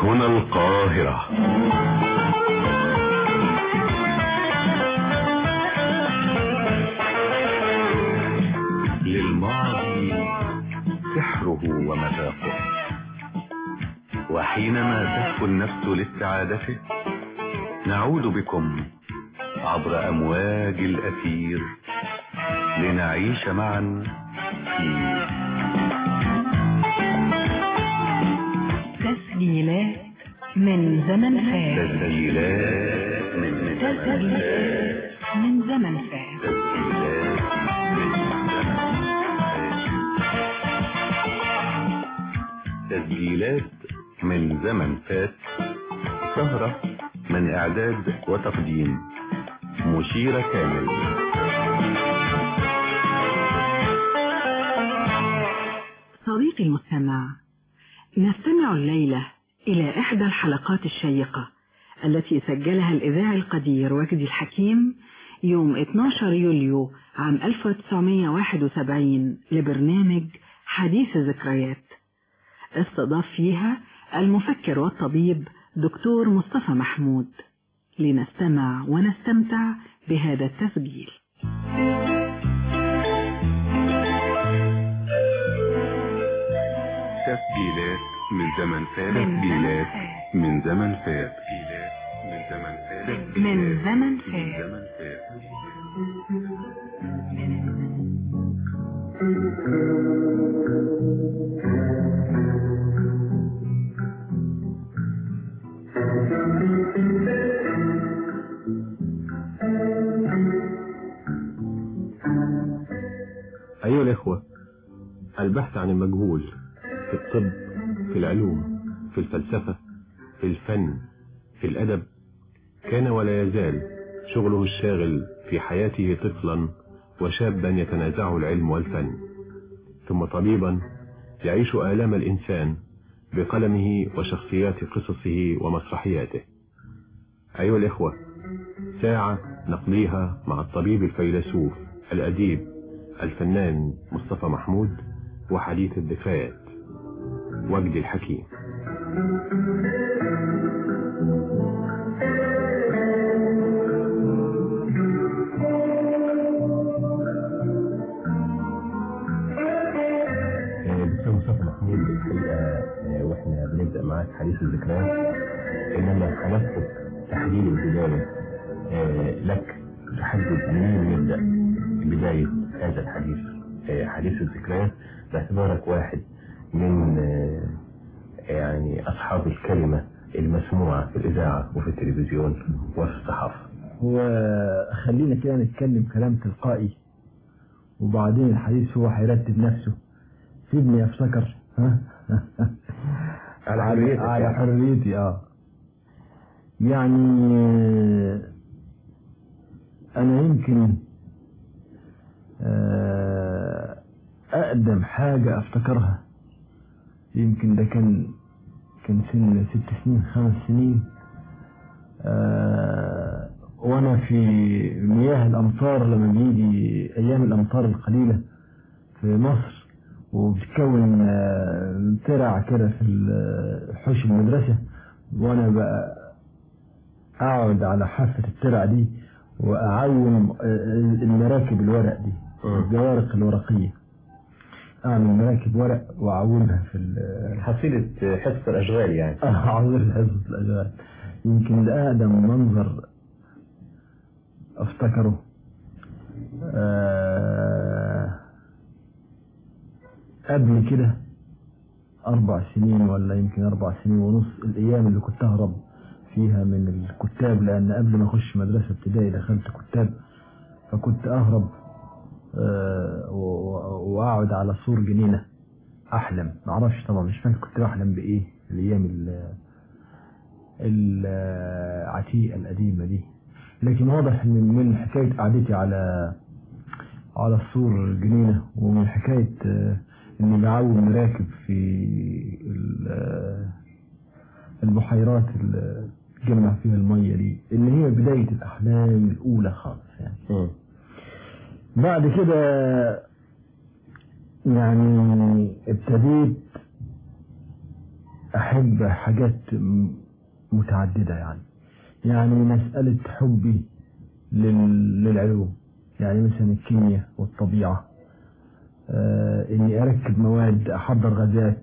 هنا القاهرة. للماضي سحره ومذاقه، وحينما تهفو النفس لاستعادته نعود بكم عبر أمواج الأثير لنعيش معا في تسجيلات من زمن فات. تسجيلات من زمن فات. تسجيلات من زمن فات. سهرة من إعداد وتقديم مشيرة كامل. صديقي المستمع، نستمع الليلة إلى إحدى الحلقات الشيقة التي سجلها الإذاعي القدير وجدي الحكيم يوم 12 يوليو عام 1971 لبرنامج حديث ذكريات. استضاف فيها المفكر والطبيب دكتور مصطفى محمود. لنستمع ونستمتع بهذا التسجيل. تسجيلات من زمن فات. تسجيلات من زمن فات. من زمن فات. أيها الإخوة، البحث عن المجهول في الطب، في العلوم، في الفلسفة، في الفن، في الأدب، كان ولا يزال شغله الشاغل في حياته طفلا وشابا يتنازعه العلم والفن، ثم طبيبا يعيش آلام الإنسان بقلمه وشخصيات قصصه ومسرحياته. أيها الإخوة، ساعة نقضيها مع الطبيب الفيلسوف الأديب الفنان مصطفى محمود وحديث الذكريات وجدي الحكيم. دكتور مصطفى محمود، الحقيقة واحنا بنبدأ معاك حديث الذكريات انما هنسقط تحليل البداية لك تحدد منين نبدأ بداية هذا الحديث، حديث الذكريات، باعتبارك واحد من يعني أصحاب الكلمة المسموعة في الإذاعة وفي التلفزيون وفي الصحافة. وخلينا كده نتكلم كلام تلقائي وبعدين الحديث هو هيرتب نفسه. سيبني افتكر على حريتي. يعني أنا يمكن أقدم حاجة أفتكرها يمكن ده كان سن 6 سنين 5 سنين، وأنا في مياه الأمطار لما بيجي أيام الأمطار القليلة في مصر وبتكون ترع كده في حوش المدرسة، وأنا بقى أقعد على حافة الترع دي وأعوم المراكب الورق دي، الجوارق الورقية، أعمل مراكب ورق وأعومها في حصيلة حصة الأشغال يعني. حصيلة حصة الأشغال. يمكن ده أقدم منظر أفتكره. قبل كده 4 سنين ولا يمكن 4 سنين ونص، الأيام اللي كنت أهرب فيها من الكتاب، لأن قبل ما أخش مدرسة ابتدائي دخلت كتاب، فكنت أهرب وأقعد على سور جنينة أحلم، معرفش طبعا مش فاكر كنت أحلم بإيه الأيام العتيقة القديمة دي، لكن واضح من حكاية قعدتي على السور جنينة ومن حكاية إني بعوم مراكب في البحيرات اللي تجمع فيها المية دي، اللي هي بداية الأحلام الأولى خالص يعني. بعد كده يعني ابتديت أحب حاجات متعددة، يعني مسألة حبي للعلوم، يعني مثلا الكيمياء والطبيعة، إني أركب مواد، أحضر غازات،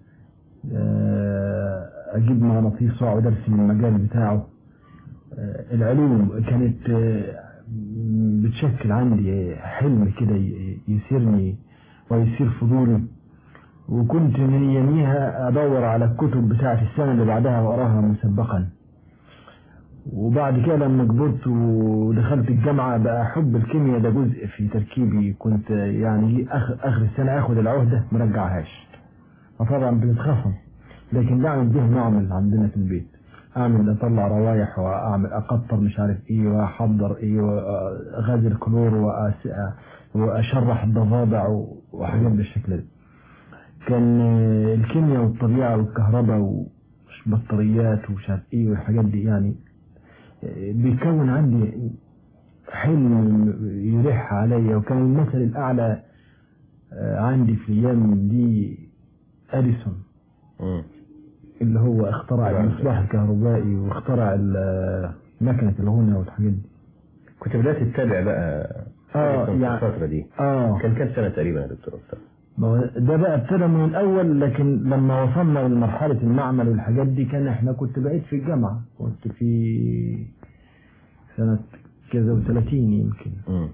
أجيب مغناطيس وأقعد أرسم المجال بتاعه. العلوم كانت بتشكل عندي حلم كده يسيرني ويسير فضولي، وكنت من يوميها أدور على الكتب بتاعة السنة اللي بعدها وأراها مسبقا. وبعد كده لما كبرت ودخلت الجامعة بقى حب الكيمياء ده جزء في تركيبي. كنت يعني آخر السنة أخد العهدة مرجعهاش، فطبعا بنتخصم، لكن بعمل به معمل عندنا في البيت، أطلع روايح وأعمل أقطر مش عارف إيه وأحضر إيه وغاز الكلور وأشرح الضفادع وحاجات بالشكل ده. كان الكيمياء والطبيعة والكهرباء والبطاريات ومش عارف إيه والحاجات دي يعني بيكون عندي حلم يلح عليا. وكان المثل الأعلى عندي في الأيام دي أديسون، اللي هو اخترع المصباح الكهربائي واخترع مكنة الغنى والحاجات دي. كنت بدأت تتابع بقى يعني الفترة دي؟ كان كام سنة تقريبا يا دكتور أستاذ؟ ده بقى ابتدى من الأول، لكن لما وصلنا لمرحلة المعمل والحاجات دي كنت بعيد في الجامعة، كنت في سنة كذا و30 يمكن.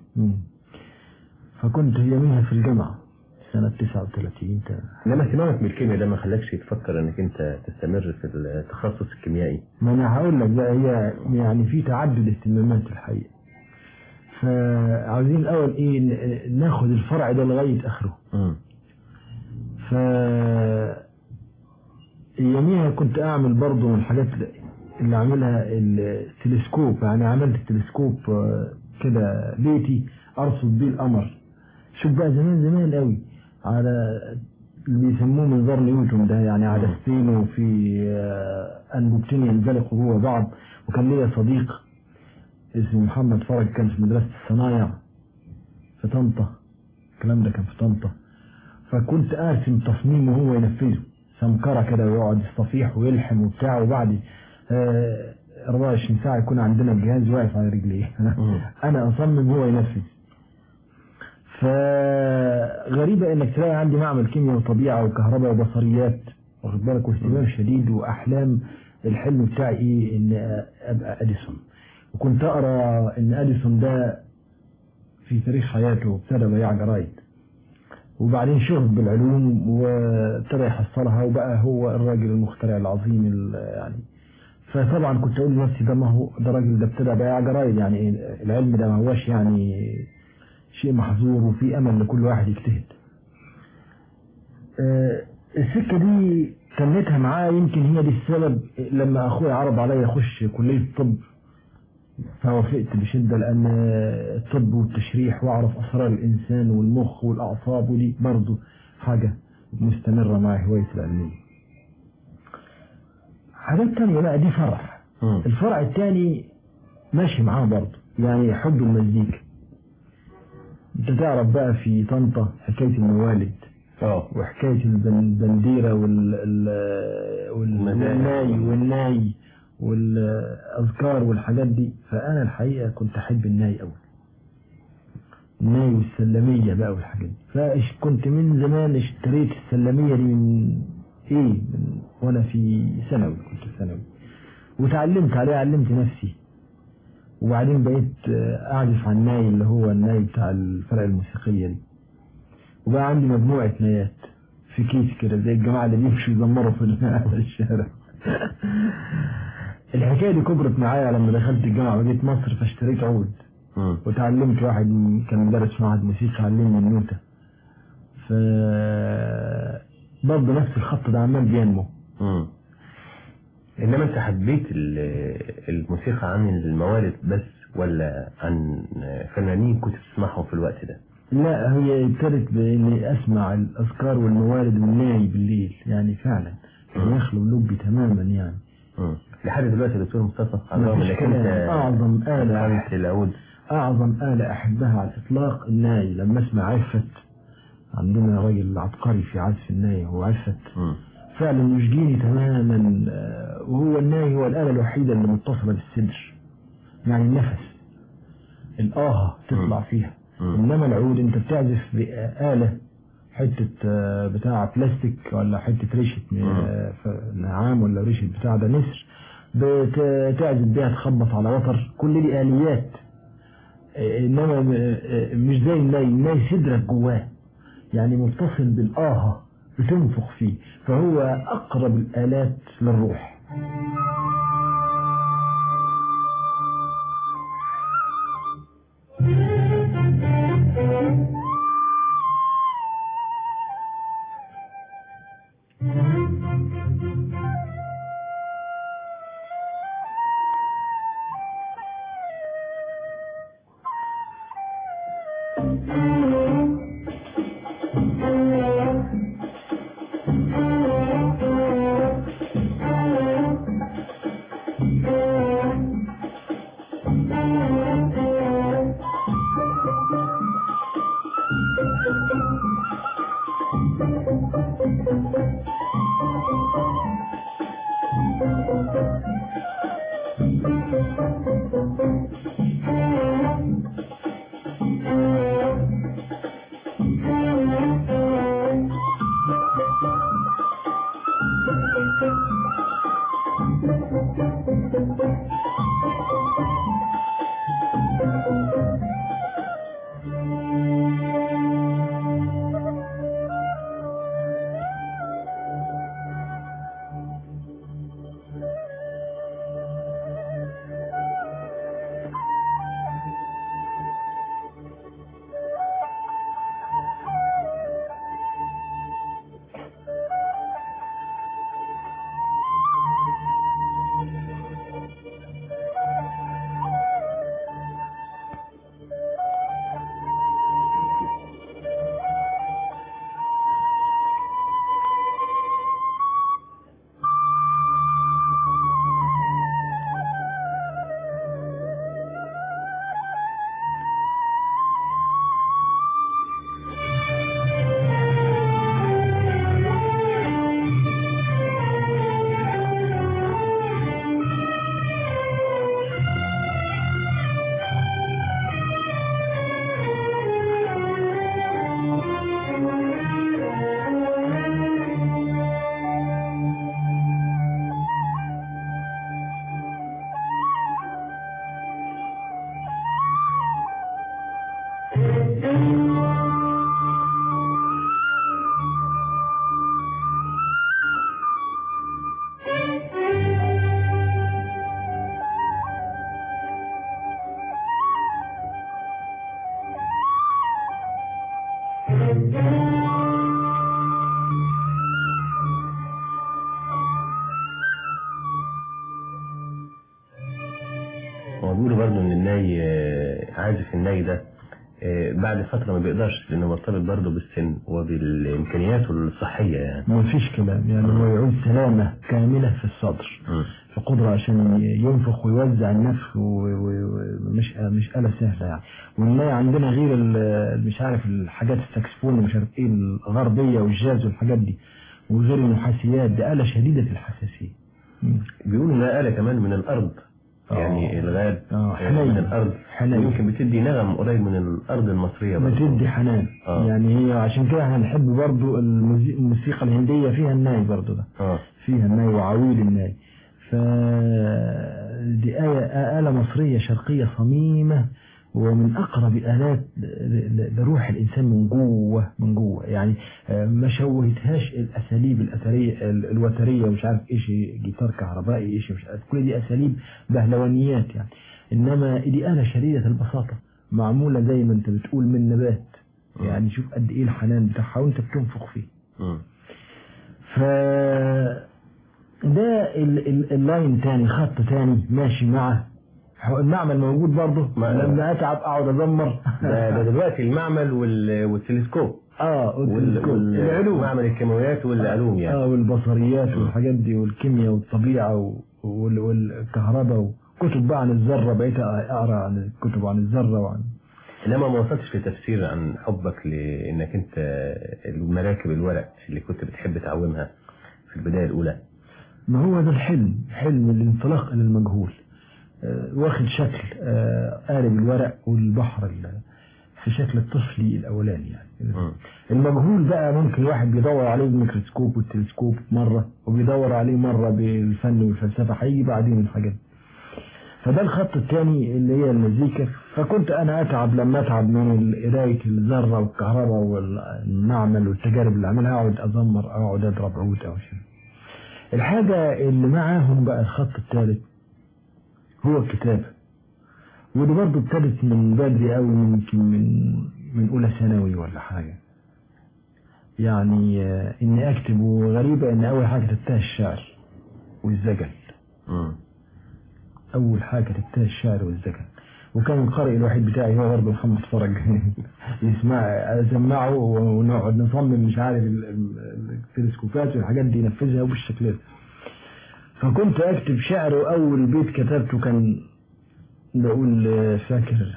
فكنت يوميها في الجامعة سنة 39. لما اهتمامك بالكيمياء ده ما خلاكش تفكر انك انت تستمر في التخصص الكيميائي؟ ما انا هقول لك بقى، هي يعني في تعدد اهتمامات الحقيقة، فعاوزين الاول ايه ناخد الفرع ده لغاية اخره. ف يوميها كنت اعمل برضو من الحاجات اللي عملها التلسكوب، يعني عملت التلسكوب كده بيتي ارصد بيه القمر. شوف بقى زمان قوي، على اللي بيسموه منظار نيوتن ده، يعني عدستين وفي انبوبتين ينزلقوا جوه بعض. وكان ليا صديق اسمه محمد فرج، كان في مدرسة الصنايع في طنطا، الكلام ده كان في طنطا. فكنت ارسم تصميم وهو ينفذه، سمكرة كده ويقعد يصطفيح ويلحم وبتاع، وبعد 24 ساعة يكون عندنا الجهاز واقف على رجليه. انا اصمم هو ينفذ. فغريبة انك تلاقي عندي معمل كيمياء وطبيعة وكهرباء وبصريات، واخد بالك، واهتمام شديد واحلام. الحلم بتاعي ايه؟ ان ابقى اديسون. وكنت اقرا ان اديسون ده في تاريخ حياته ابتدى بياع جرايد، وبعدين شغل بالعلوم وابتدى يحصلها، وبقى هو الراجل المخترع العظيم يعني. فطبعا كنت اقول لنفسي ده ما هو ده راجل ده ابتدى بياع جرايد، يعني العلم ده ما هوش يعني شيء محظور، وفي امل لكل واحد يجتهد. السكة دي تنيتها معاه، يمكن هي دي السبب لما اخوي عرض علي اخش كلية الطب فوافقت بشدة، لان الطب والتشريح واعرف اسرار الانسان والمخ والاعصاب، ودي برضو حاجة مستمرة مع هواية العلمية. حاجات تانية بقى دي فرع. الفرع التاني ماشي معاه برضو، يعني حب المزيكا. انت تعرف بقى في طنطا حكاية الموالد وحكاية البنديرة والناي والأذكار والحاجات دي. فأنا الحقيقة كنت أحب الناي أوي، الناي والسلمية بقى والحاجات دي. فكنت من زمان اشتريت السلمية دي من وأنا في ثانوي، كنت في ثانوي، وتعلمت عليها، علمت نفسي. وبعدين بقيت أعزف عن الناي، اللي هو الناي بتاع الفرق الموسيقية دي. وبقى عندي مجموعة نايات في كيس كده زي الجماعة اللي بيمشوا يزمروا في الشارع. الحكاية دي كبرت معايا لما دخلت الجامعة وجيت مصر، فاشتريت عود وتعلمت. واحد كان مدرس معهد موسيقى علمني النوتة. برضه نفس الخط ده عمال بينمو. إنما أنت حبيت الموسيقى عن الموالد بس، ولا عن فنانين كنت تسمعهم في الوقت ده؟ لا، هي ابتدت بإني أسمع الأذكار والموالد والناي بالليل، يعني فعلا كان يخلو لبي تماما يعني. لحد دلوقتي يا دكتور مصطفى، انك انت أعظم آلة أحبها على الإطلاق الناي. لما أسمع عفت، عندنا راجل عبقري في عزف الناي هو عفت، فعلا يشجيني تماما. وهو الناي هو الآلة الوحيدة اللي متصلة بالصدر، يعني النفس الآه تطلع فيها. إنما العود أنت بتعزف بآلة حتة بتاع بلاستيك ولا حتة ريشة نعام ولا ريشة بتاع ده نسر، بتعزف بيها تخبط على وتر، كل دي آليات. إنما مش زي الناي صدرك جواه، يعني متصل بالآه بتنفخ فيه، فهو أقرب الآلات للروح. بيقولوا برضه ان الناي عازف الناي ده بعد فترة ما بيقدرش، لانه مرتبط برضه بالسن وبالامكانيات الصحية. يعني ما فيش كلام، يعني هو يعود سلامة كاملة في الصدر، في قدرة عشان ينفخ ويوزع النفخ، ومش آلة سهلة يعني. والناي عندنا غير مش عارف الحاجات الساكسفون ومش عارف ايه الغربية والجاز والحاجات دي، وغير المحاسيات دي آلة شديدة الحساسية. بيقولوا انها آلة كمان من الأرض، يعني الغاب من الأرض، يمكن بتدي نغم قريب من الأرض المصرية، بتدي حنان. يعني هي عشان كده احنا نحب برضو الموسيقى الهندية فيها الناي برضو ده، فيها الناي وعويل الناي. فدي آلة مصرية شرقية صميمة، ومن أقرب آلات لروح الإنسان من جوه يعني. ما شوهتهاش الأساليب الأثرية الوترية ومش عارف إيش، جيتار كهربائي إيش مش عارف، كل دي أساليب بهلوانيات يعني. إنما دي آلة شديدة البساطة، معمولة زي ما أنت بتقول من نبات. يعني شوف قد إيه الحنان بتاعها وأنت بتنفخ فيه. ده اللاين تاني، خط تاني ماشي معه. المعمل موجود برضه، لما اتعب اقعد ازمر. ده دلوقتي المعمل والتلسكوب. العلوم، معمل الكيماويات والعلوم يعني. والبصريات والحاجات دي، والكيمياء والطبيعة والكهرباء، وكتب بقى عن الذرة، بقيت اقرا عن الكتب عن الذرة وعن. انما ما وصلتش في تفسير عن حبك لانك انت المراكب الورق اللي كنت بتحب تعومها في البداية الأولى؟ ما هو ده الحلم، حلم الانطلاق إلى المجهول، واخد شكل قارب الورق والبحر في شكل الطفلي الأولاني يعني. المجهول بقى ممكن واحد بيدور عليه بالميكروسكوب والتلسكوب مرة، وبيدور عليه مرة بالفن والفلسفة، هيجي بعدين الحاجات. فده الخط الثاني اللي هي المزيكا. فكنت أنا أتعب لما أتعب من قراية الذرة والكهرباء والمعمل والتجارب اللي عملها، أقعد أزمر أو أقعد أضرب عود أو شيء. الحاجة اللي معاهم بقى الخط الثالث هو الكتابة، وده برضه ابتدت من بدري أوي، يمكن من أولى ثانوي ولا حاجة يعني. إني أكتب، وغريبة إن أول حاجة كتبتها الشعر والزجل. أول حاجة كتبتها الشعر والزجل، وكان القارئ الوحيد بتاعي هو برضه محمد فرج يسمع أسمعه ونقعد نصمم مش عارف التلسكوبات والحاجات دي ننفذها بالشكل ده. فكنت أكتب شعر، وأول بيت كتبته كان بقول فاكر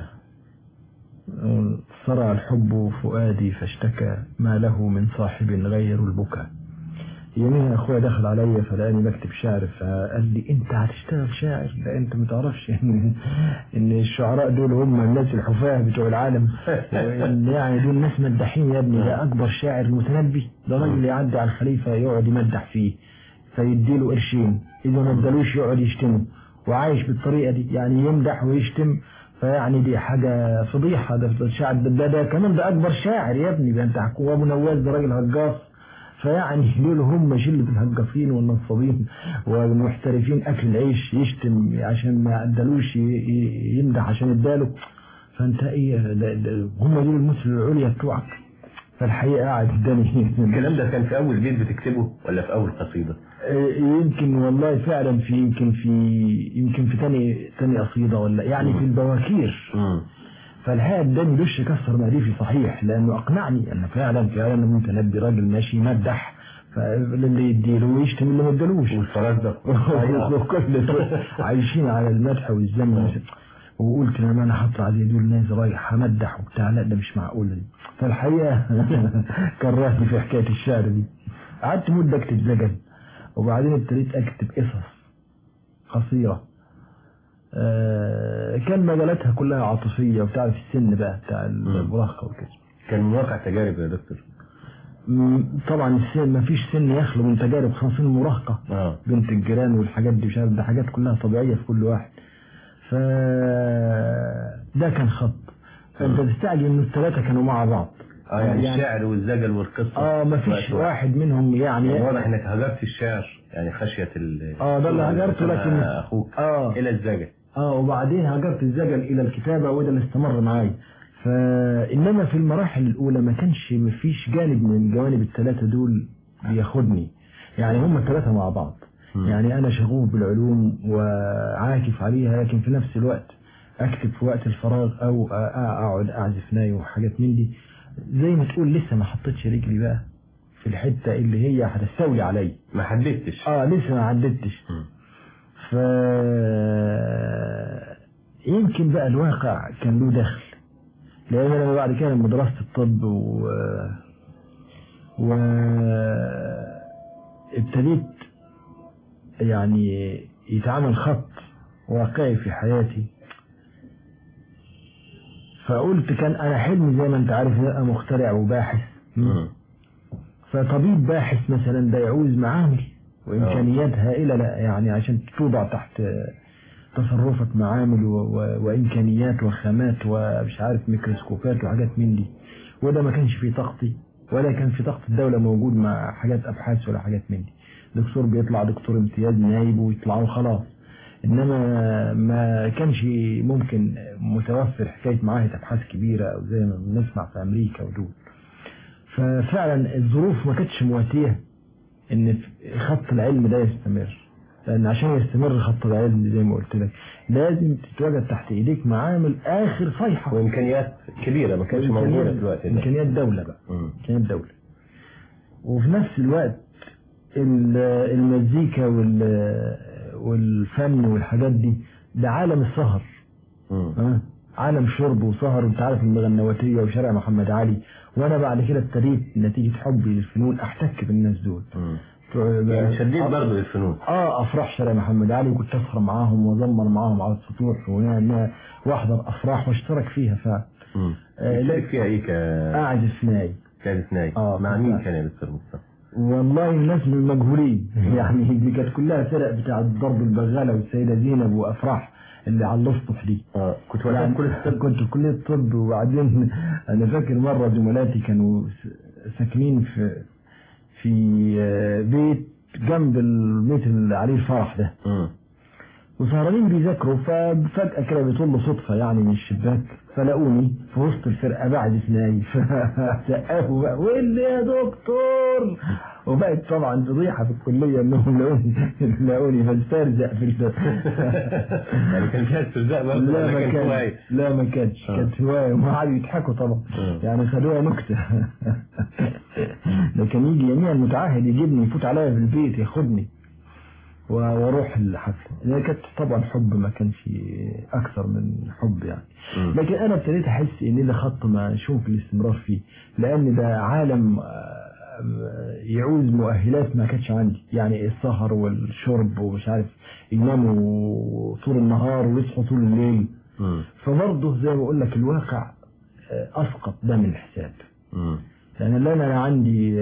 صرع الحب فؤادي فاشتكى ما له من صاحب غير البكاء. يوميها أخويا دخل عليا فلقاني بكتب شعر، فقال لي أنت هتشتغل شاعر؟ ده أنت متعرفش إن الشعراء دول هم الناس الحفاة بتوع العالم، يعني دول ناس مدحين يا ابني. ده أكبر شاعر المتنبي، ده راجل يعدي على الخليفة يقعد يمدح فيه فيديله قرشين، إذا ما ادالوش يقعد يشتمه، وعايش بالطريقة دي يعني يمدح ويشتم. فيعني دي حاجة فضيحة. ده الشاعر ده كمان ده أكبر شاعر يا ابني. ده أنت حكوا أبو نواس ده راجل هجاص. فيعني دول هم شلة الهجاصين والنصابين والمحترفين أكل العيش، يشتم عشان ما ادالوش يمدح عشان اداله. فأنت إيه هم دول المثل العليا بتوعك. فالحقيقة قاعد قدامي. الكلام ده كان في أول بيت بتكتبه ولا في أول قصيدة؟ يمكن والله فعلا يمكن في تاني قصيدة ولا يعني في البواكير. فالحقيقة اداني دش كسر مقاديفي صحيح، لأنه أقنعني أن فعلا متنبي راجل ماشي مدح، فاللي يديله ويشتم اللي ما ادالوش، والفراغ ده وكل عايشين على المدح والذم. وقلت لما انا هطلع زي دول ناس رايح همدح وبتاع، لا ده مش معقول دي. فالحقيقة كرهتني في حكاية الشعر دي. قعدت مدة اكتب زجل، وبعدين ابتديت اكتب قصص قصيرة. كان مجالاتها كلها عاطفية، وبتعرف السن بقى بتاع المراهقة وكده. كان من واقع تجارب يا دكتور؟ طبعا السن ما فيش سن يخلو من تجارب، خاصة المراهقة بنت الجيران والحاجات دي، مش عارف ده حاجات كلها طبيعية في كل واحد. فده كان خط. فانت تستعجل ان الثلاثة كانوا مع بعض. يعني الشعر والزجل والقصة ما فيش واحد منهم يعني واضح انك هجرت الشعر يعني خشية ده اللي هجرته، لكن اخوك الى الزجل. وبعدين هجرت الزجل الى الكتابة، وده اللي استمر معايا. فانما في المراحل الاولى ما فيش جانب من جوانب الثلاثة دول بياخدني، يعني هم الثلاثة مع بعض. يعني أنا شغوف بالعلوم وعاكف عليها، لكن في نفس الوقت أكتب في وقت الفراغ، أو أقعد أعزف ناي وحاجات من دي. زي ما تقول لسه ما حطيتش رجلي بقى في الحتة اللي هي هتستولي علي، ما حددتش. لسه ما حددتش. يمكن بقى الواقع كان له دخل، لأن أنا بعد كده لما درست الطب ابتديت يعني يتعامل خط واقعي في حياتي. فقلت كان انا حلمي زي ما انت عارف ابقى مخترع وباحث. فطبيب باحث مثلا ده يعوز معامل وامكانيات هائله، لا يعني عشان توضع تحت تصرفك معامل وامكانيات وخامات ومش عارف ميكروسكوبات وحاجات من دي، وده ما كانش في طاقتي ولا كان في طاقه الدوله موجود مع حاجات ابحاث ولا حاجات من دي. دكتور بيطلع دكتور امتياز نايب ويطلعوا خلاص، انما ما كانش ممكن متوفر حكايه معاهد ابحاث كبيره او زي ما بنسمع في امريكا ودول. ففعلا الظروف ما كانتش مواتيه ان خط العلم ده يستمر، لان عشان يستمر خط العلم زي ما قلت لك لازم تتواجد تحت ايديك معامل اخر صيحه وامكانيات كبيره ما كانتش موجوده في الوقت ده، امكانيات دوله بقى. امكانيات دوله. وفي نفس الوقت المزيكا والفن والحاجات دي ده عالم السهر. عالم شرب وسهر، وانت عارف المغنواتية وشارع محمد علي. وانا بعد كده ابتديت نتيجة حبي للفنون احتك بالناس دول. يعني شديد برضه للفنون. افراح شارع محمد علي، وكنت اسهر معاهم وازمر معاهم على السطوح واحضر افراح واشترك فيها فعلا. اشترك فيها ايه؟ اعزف ناي. كانت ناي. مع مين كان يا دكتور مصطفى؟ والله الناس من المجهولين يعني دي كانت كلها فرق بتاع ضرب البغالة والسيدة زينب وافراح اللي على الاسطح دي. كنت يعني كنت في كلية الطب. وبعدين انا فاكر مرة زملاتي كانوا ساكنين في بيت جنب البيت اللي عليه الفرح ده، وسهرانين بيذاكروا، ففجأة كده بيطل صدفة يعني من الشباك، فلاقوني في وسط الفرقة بعزف ناي، فسقفوا بقى واللي يا دكتور، وبقت طبعا فضيحة في الكلية انهم لاقوني بسترزق في يعني كان فيها استرزاق برضه؟ لا ما كانش. كانت هواية وما قعدوا يضحكوا طبعا. يعني خدوها نكتة. ده كان يجي يميع المتعهد يجيبني يفوت عليا في البيت ياخدني واروح الحفله. هي كانت طبعا حب، ما كانش اكثر من حب يعني. لكن انا ابتديت احس ان ده خط ما اشوف الاستمرار فيه، لان ده عالم يعوز مؤهلات ما كانتش عندي، يعني السهر والشرب ومش عارف، يناموا طول النهار ويصحوا طول الليل. فبرضه زي ما بقول لك الواقع اسقط ده من الحساب. يعني لا انا عندي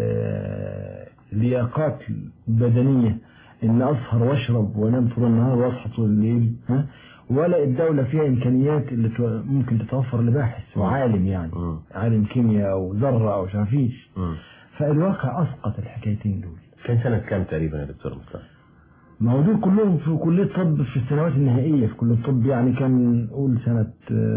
لياقات بدنيه ان اسهر واشرب وانام طول النهار واصحى طول الليل، ولا الدولة فيها امكانيات اللي ممكن تتوفر لباحث وعالم، يعني عالم كيمياء او ذرة او شافيش. فالواقع اسقط الحكايتين دول. كان سنة كام تقريبا يا دكتور مصطفى؟ ما هو دول كلهم في كلية طب في السنوات النهائية في كلية الطب، يعني كان نقول سنة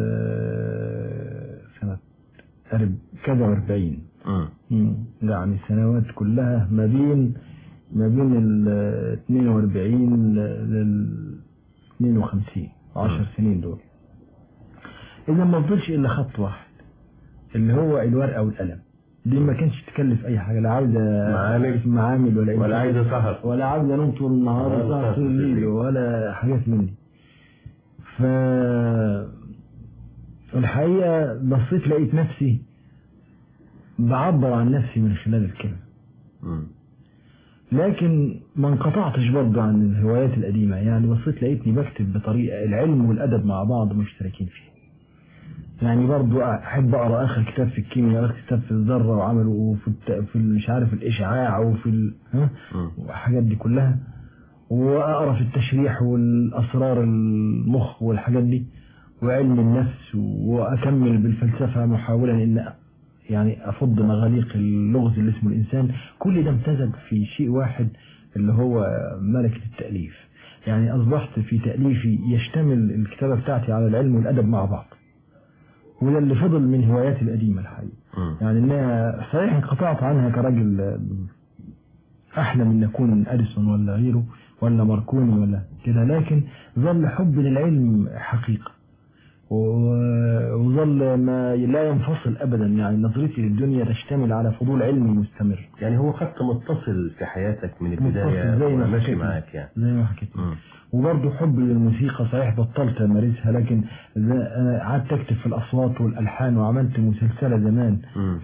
كذا 40. يعني السنوات كلها ما بين ال 42 لل 52، 10 سنين دول. إذا ما فضلش إلا خط واحد اللي هو الورقة والقلم. دي ما كانش تكلف أي حاجة، لا عاوزة معامل ولا عايزة سهر ولا عاوزة نوم طول النهار ولا طول الليل ولا حاجات من دي. الحقيقة بصيت لقيت نفسي بعبر عن نفسي من خلال الكلمة. لكن ما انقطعتش برضه عن الهوايات القديمة، يعني بصيت لقيتني بكتب بطريقة العلم والأدب مع بعض مشتركين فيه. يعني برضه أحب أقرأ آخر كتاب في الكيمياء، آخر كتاب في الذرة وعمله في مش عارف الإشعاع وفي والحاجات دي كلها، وأقرأ في التشريح والأسرار المخ والحاجات دي وعلم النفس، وأكمل بالفلسفة محاولا إن يعني أفض مغاليق اللغز اللي اسمه الإنسان. كل ده امتزج في شيء واحد اللي هو ملكة التأليف. يعني أصبحت في تأليفي يشتمل الكتابة بتاعتي على العلم والأدب مع بعض، وده اللي فضل من هواياتي القديمة الحقيقة. يعني إنها صحيح انقطعت عنها كراجل أحلم أن أكون أديسون ولا غيره ولا ماركوني ولا كده، لكن ظل حب للعلم حقيقة، وظل ما لا ينفصل أبدا. يعني نظرتي للدنيا تشتمل على فضول علمي مستمر. يعني هو خط متصل في حياتك من البداية زي ما ماشي معاك يعني. زي ما حكيت. وبرضه حب للموسيقى صحيح بطلت أمارسها، لكن قعدت أكتب في الأصوات والألحان، وعملت مسلسلة زمان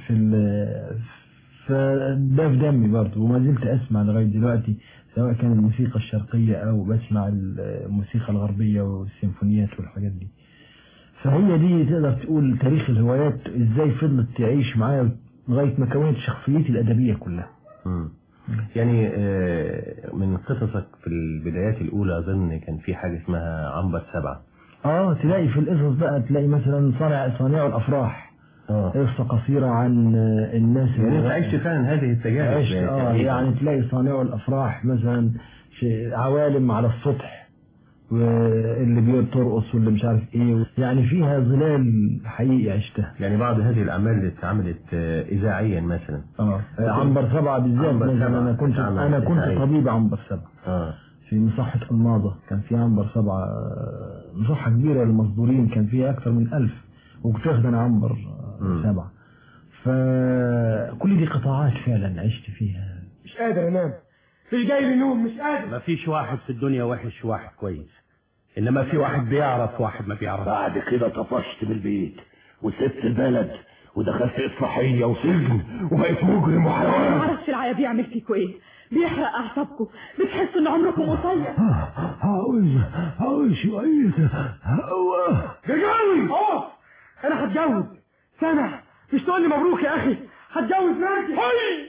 فده في دمي برضه، وما زلت أسمع لغاية دلوقتي، سواء كان الموسيقى الشرقية أو بسمع الموسيقى الغربية والسيمفونيات والحاجات دي. فهي دي تقدر تقول تاريخ الهوايات ازاي فضلت تعيش معايا لغاية ما كونت شخصيتي الأدبية كلها. يعني من قصصك في البدايات الأولى أظن كان في حاجة اسمها عنبر 7. تلاقي في القصص بقى تلاقي مثلا صانع الأفراح، قصة قصيرة عن الناس يعني انت عشت فعلا هذه التجارب. عشت يعني تلاقي صانع الأفراح مثلا عوالم على السطح واللي بترقص واللي مش عارف ايه، يعني فيها ظلال حقيقي عشتها. يعني بعض هذه الأعمال اللي اتعملت إذاعيا مثلا. عنبر 7 بالذات مثلا. أنا كنت طبيب عنبر 7 في مصحة الماضة. كان في عنبر 7 مصحة كبيرة للمصدورين، كان فيها أكثر من 1000، وكنت أخذ أنا عنبر 7. فكل دي قطاعات فعلا عشت فيها. مش قادر أنام، مش جاي لي نوم، مش قادر. ما فيش واحد في الدنيا وحش وواحد كويس، انما في واحد بيعرف واحد ما بيعرف. بعد كده طفشت من البيت وسبت البلد ودخلت اصلاحيه وسجن وبقيت مجرم وحيوان. ما اعرفش العيا بيعمل فيكوا ايه. بيحرق اعصابكم، بتحسوا ان عمركم قصير. عاوز شوية هوا. جاوي انا هتجوز. سامع؟ مش تقول لي مبروك يا اخي؟ هتجوز ناجي. هاي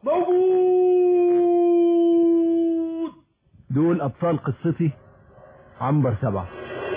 موجود. دول ابطال قصتي، عنبر 7.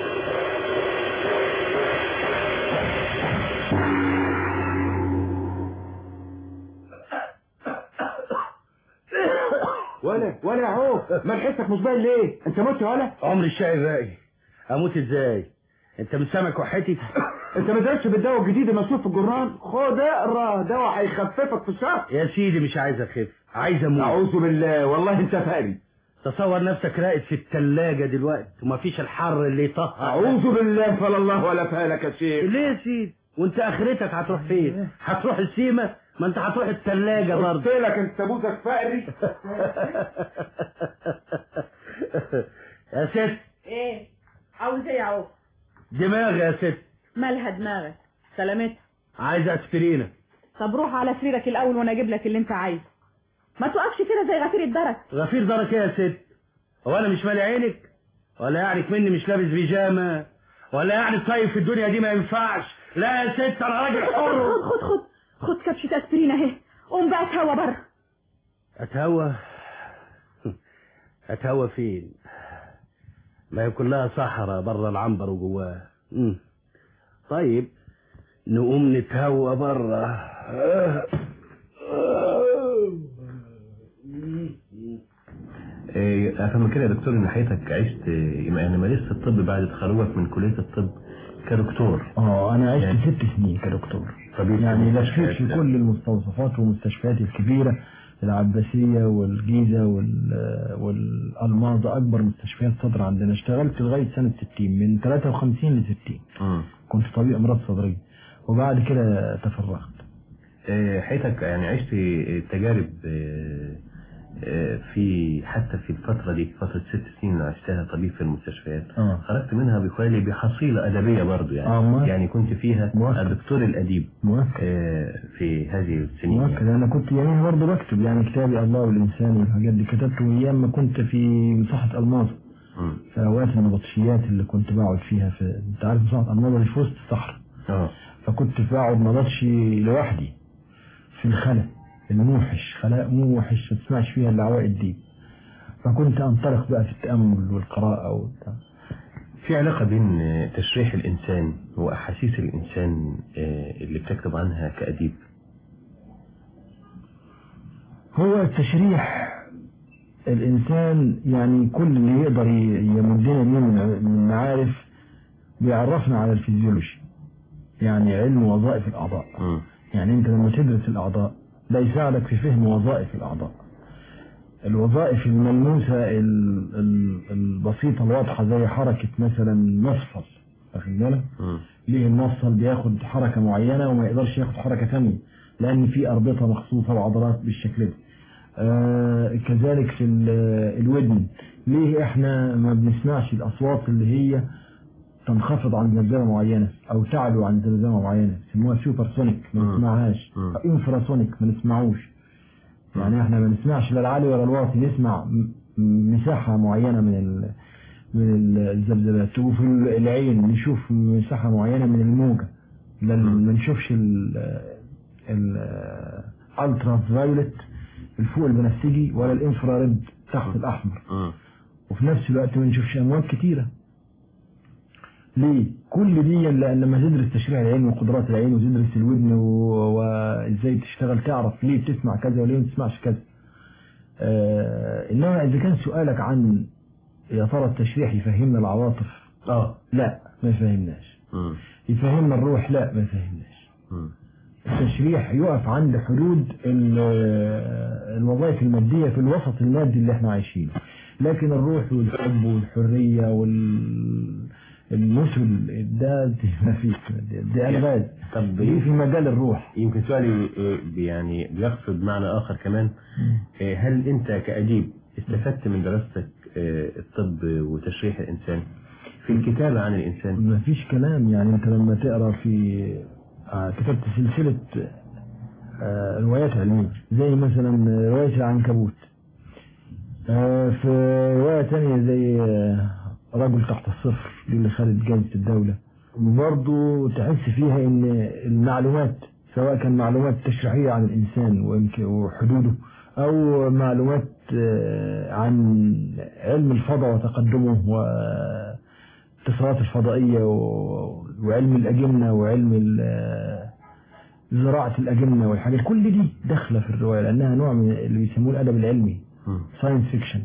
ولا اهو. ما حسك مش باين ليه؟ انت مت ولا؟ عمر الشاي باقي. اموت ازاي؟ انت مش سامع كحتي؟ انت ما درتش بالدواء الجديد المكتوب في الجرنان؟ خد اقرا، دواء هيخففك في الشهر. يا سيدي مش عايز اخف، عايز اموت. اعوذ بالله، والله انت فاري. تصور نفسك راقد في الثلاجه دلوقتي ومفيش الحر اللي يطهر. اعوذ بالله، فلا الله ولا فالك يا شيخ. ليه يا سيدي؟ وانت اخرتك هتروح فين؟ هتروح السيمه؟ ما انت هتروح الثلاجه برضه. قلت لك انت بوزك فقري. يا ست. ايه عاوز ايه يا عوف؟ دماغي يا ست. مالها دماغك؟ سلامتها. عايزه اسبرينه. طب روح على سريرك الاول وانا اجيب لك اللي انت عايزه. ما توقفش كده زي غفير الدرك. غفير درك ايه يا ست؟ هو انا مش مالي عينك؟ ولا يعني مني مش لابس بيجامه؟ ولا يعني الطيب في الدنيا دي ما ينفعش؟ لا يا ست، انا راجل حر. خد كبشه اسبرين اهي. قوم بقى اتهوى بره. اتهوى فين؟ ما هي كلها صحراء بره العنبر وجواه. طيب نقوم نتهوى بره. افهم كده يا دكتور ان حياتك عشت يعني مارست الطب بعد تخرجك من كلية الطب كدكتور. انا عشت يعني 6 سنين كدكتور. يعني لفيت في كل المستوصفات والمستشفيات الكبيرة، العباسية والجيزة والألماظة، أكبر مستشفيات صدر عندنا. اشتغلت لغاية سنة 60، من 53 ل 60. كنت طبيب أمراض صدرية، وبعد كده تفرغت. حياتك يعني عشت تجارب في حتى في الفترة دي، فترة 6 سنين عشتها طبيب في المستشفيات. خرجت منها بحصيلة أدبية برضو يعني. يعني كنت فيها الدكتور الأديب في هذه السنين. يعني. أنا كنت يعني برضو بكتب يعني كتابي الله والإنسان والحاجات دي، كتبته أيام ما كنت في مساحة ألماظة، في أوقات النبطشيات اللي كنت بقعد فيها. أنت عارف مساحة ألماظة اللي في وسط الصحراء. فكنت بقعد نبطشي لوحدي في الخلا الموحش، خلاء موحش ما تسمعش فيها الا عوائد دي. فكنت انطلق بقى في التأمل والقراءة في علاقة بين تشريح الإنسان وأحاسيس الإنسان اللي بتكتب عنها كأديب؟ هو تشريح الإنسان يعني كل اللي يقدر يمدنا من المعارف بيعرفنا على الفيزيولوجي، يعني علم وظائف الأعضاء. يعني أنت لما تدرس الأعضاء ده يساعدك في فهم وظائف الأعضاء، الوظائف الملموسة البسيطة الواضحة، زي حركة مثلا مفصل، واخد بالك؟ ليه المفصل بياخد حركة معينة وما يقدرش ياخد حركة ثانية لأن في أربطة مخصوصة وعضلات بالشكل ده. كذلك في الودن، ليه احنا ما بنسمعش الأصوات اللي هي تنخفض عن زلزلة معينة أو تعلو عن زلزلة معينة، يسموها سوبرسونيك ما نسمعهاش، انفراسونيك ما نسمعوش. يعني احنا ما نسمعش لا العالي ولا الواطي، نسمع مساحة معينة من الزلزلات. وفي العين نشوف مساحة معينة من الموجة، ما نشوفش الالترا فايولت الفوق البنفسجي ولا الانفراريد تحت الأحمر. وفي نفس الوقت ما نشوفش أمواج كتيرة. ليه؟ كل دي لأن لما تدرس تشريح العين وقدرات العين وتدرس الودن وإزاي تشتغل تعرف ليه بتسمع كذا وليه ما تسمعش كذا. إنما إذا كان سؤالك عن يا ترى التشريح يفهمنا العواطف؟ لا ما يفهمناش. يفهمنا الروح؟ لا ما يفهمناش. التشريح يقف عند حدود الوظائف المادية في الوسط المادي اللي احنا عايشينه، لكن الروح والحب والحرية النسل ده ما فيش، دي ألغاز. طب دي في مجال الروح. يمكن سؤالي يعني بيقصد معنى آخر كمان. هل أنت كأديب استفدت من دراستك الطب وتشريح الإنسان في الكتابة عن الإنسان؟ ما فيش كلام. يعني أنت لما تقرأ في كتبت سلسلة روايات علمية زي مثلا رواية العنكبوت، في رواية تانية زي رجل تحت الصفر دي اللي خدت جائزة الدولة، وبرضه تحس فيها ان المعلومات سواء كان معلومات تشريحية عن الانسان وحدوده او معلومات عن علم الفضاء وتقدمه واتصالات الفضائية وعلم الأجنة وعلم زراعة الأجنة والحاجات كل دي داخلة في الرواية لأنها نوع من اللي بيسموه الأدب العلمي ساينس فيكشن.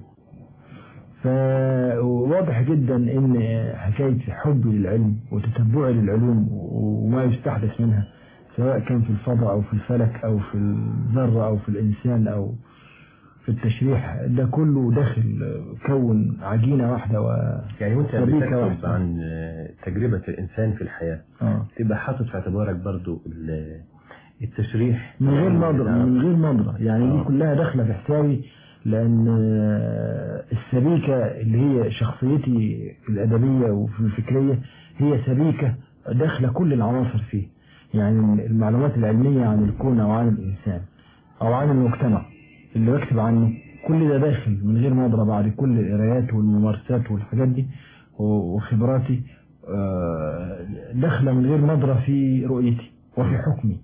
فواضح جدا ان حكاية حبي للعلم وتتبعي للعلوم وما يستحدث منها سواء كان في الفضاء او في الفلك او في الذرة او في الانسان او في التشريح ده كله داخل كون عجينة واحدة يعني وانت بتكتب عن تجربة الانسان في الحياة تبقى حاطط في اعتبارك برضو التشريح من غير نظرة يعني دي كلها داخلة في حسابي لأن السبيكة اللي هي شخصيتي الأدبية وفي الفكرية هي سبيكة داخلة كل العناصر فيه. يعني المعلومات العلمية عن الكون أو عن الإنسان أو عن المجتمع اللي بكتب عنه كل ده داخل من غير نظرة بعد كل القرايات والممارسات والحاجات دي وخبراتي داخلة من غير نظرة في رؤيتي وفي حكمي.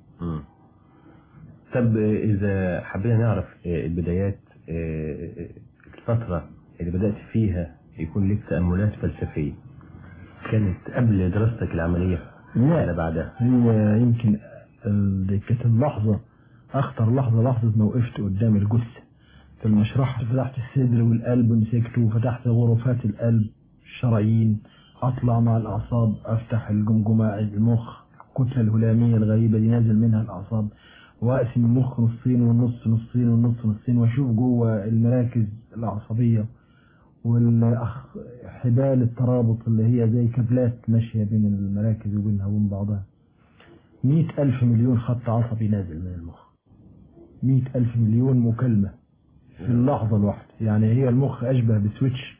طب إذا حبينا نعرف البدايات الفترة اللي بدأت فيها يكون لك تأملات فلسفية كانت قبل دراستك العملية ولا بعدها؟ هي يمكن كانت اللحظة أخطر لحظة ما وقفت قدام الجثة في المشرحة فتحت الصدر والقلب مسكته وفتحت غرفات القلب الشرايين أطلع مع الأعصاب أفتح الجمجمة المخ الكتلة الهلامية الغريبة دي نازل منها الأعصاب وأقسم المخ نصين والنص نصين والنص نصين وأشوف جوه المراكز العصبية والحبال الترابط اللي هي زي كابلات ماشية بين المراكز وبينها وبين بعضها 100,000 مليون خط عصبي نازل من المخ 100,000 مليون مكالمة في اللحظة الواحدة. يعني هي المخ أشبه بسويتش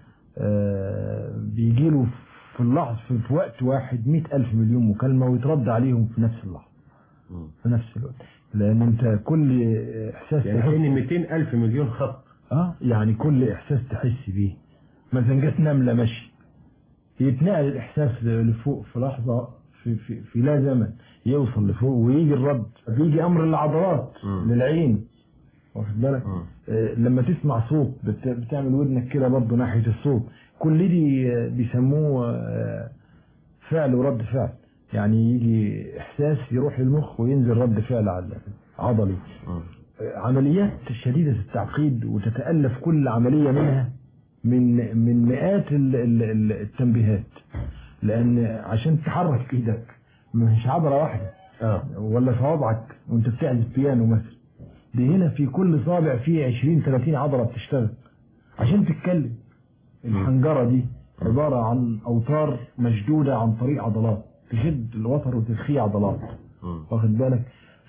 بيجيله في اللحظة في وقت واحد 100,000 مليون مكالمة ويترد عليهم في نفس اللحظة في نفس الوقت لأن أنت كل إحساس يعني 200,000 مليون خط يعني كل إحساس تحس بيه مثلا جت نملة ماشي يتنقل الإحساس لفوق في لحظة في لا زمن يوصل لفوق ويجي الرد بيجي أمر العضلات للعين واخد بالك لما تسمع صوت بتعمل ودنك كده برضه ناحية الصوت كل دي بيسموه فعل ورد فعل يعني يجي إحساس يروح للمخ وينزل رد فعل عضلي عمليات شديدة التعقيد وتتألف كل عملية منها من مئات التنبيهات لأن عشان تحرك إيدك مش عضلة واحدة ولا صوابعك وانت بتعزف بيانو مثلا دي هنا في كل صابع فيه 20-30 عضلة بتشتغل عشان تتكلم. الحنجرة دي عبارة عن أوتار مشدودة عن طريق عضلات تشد الوتر وترخي عضلات واخد بالك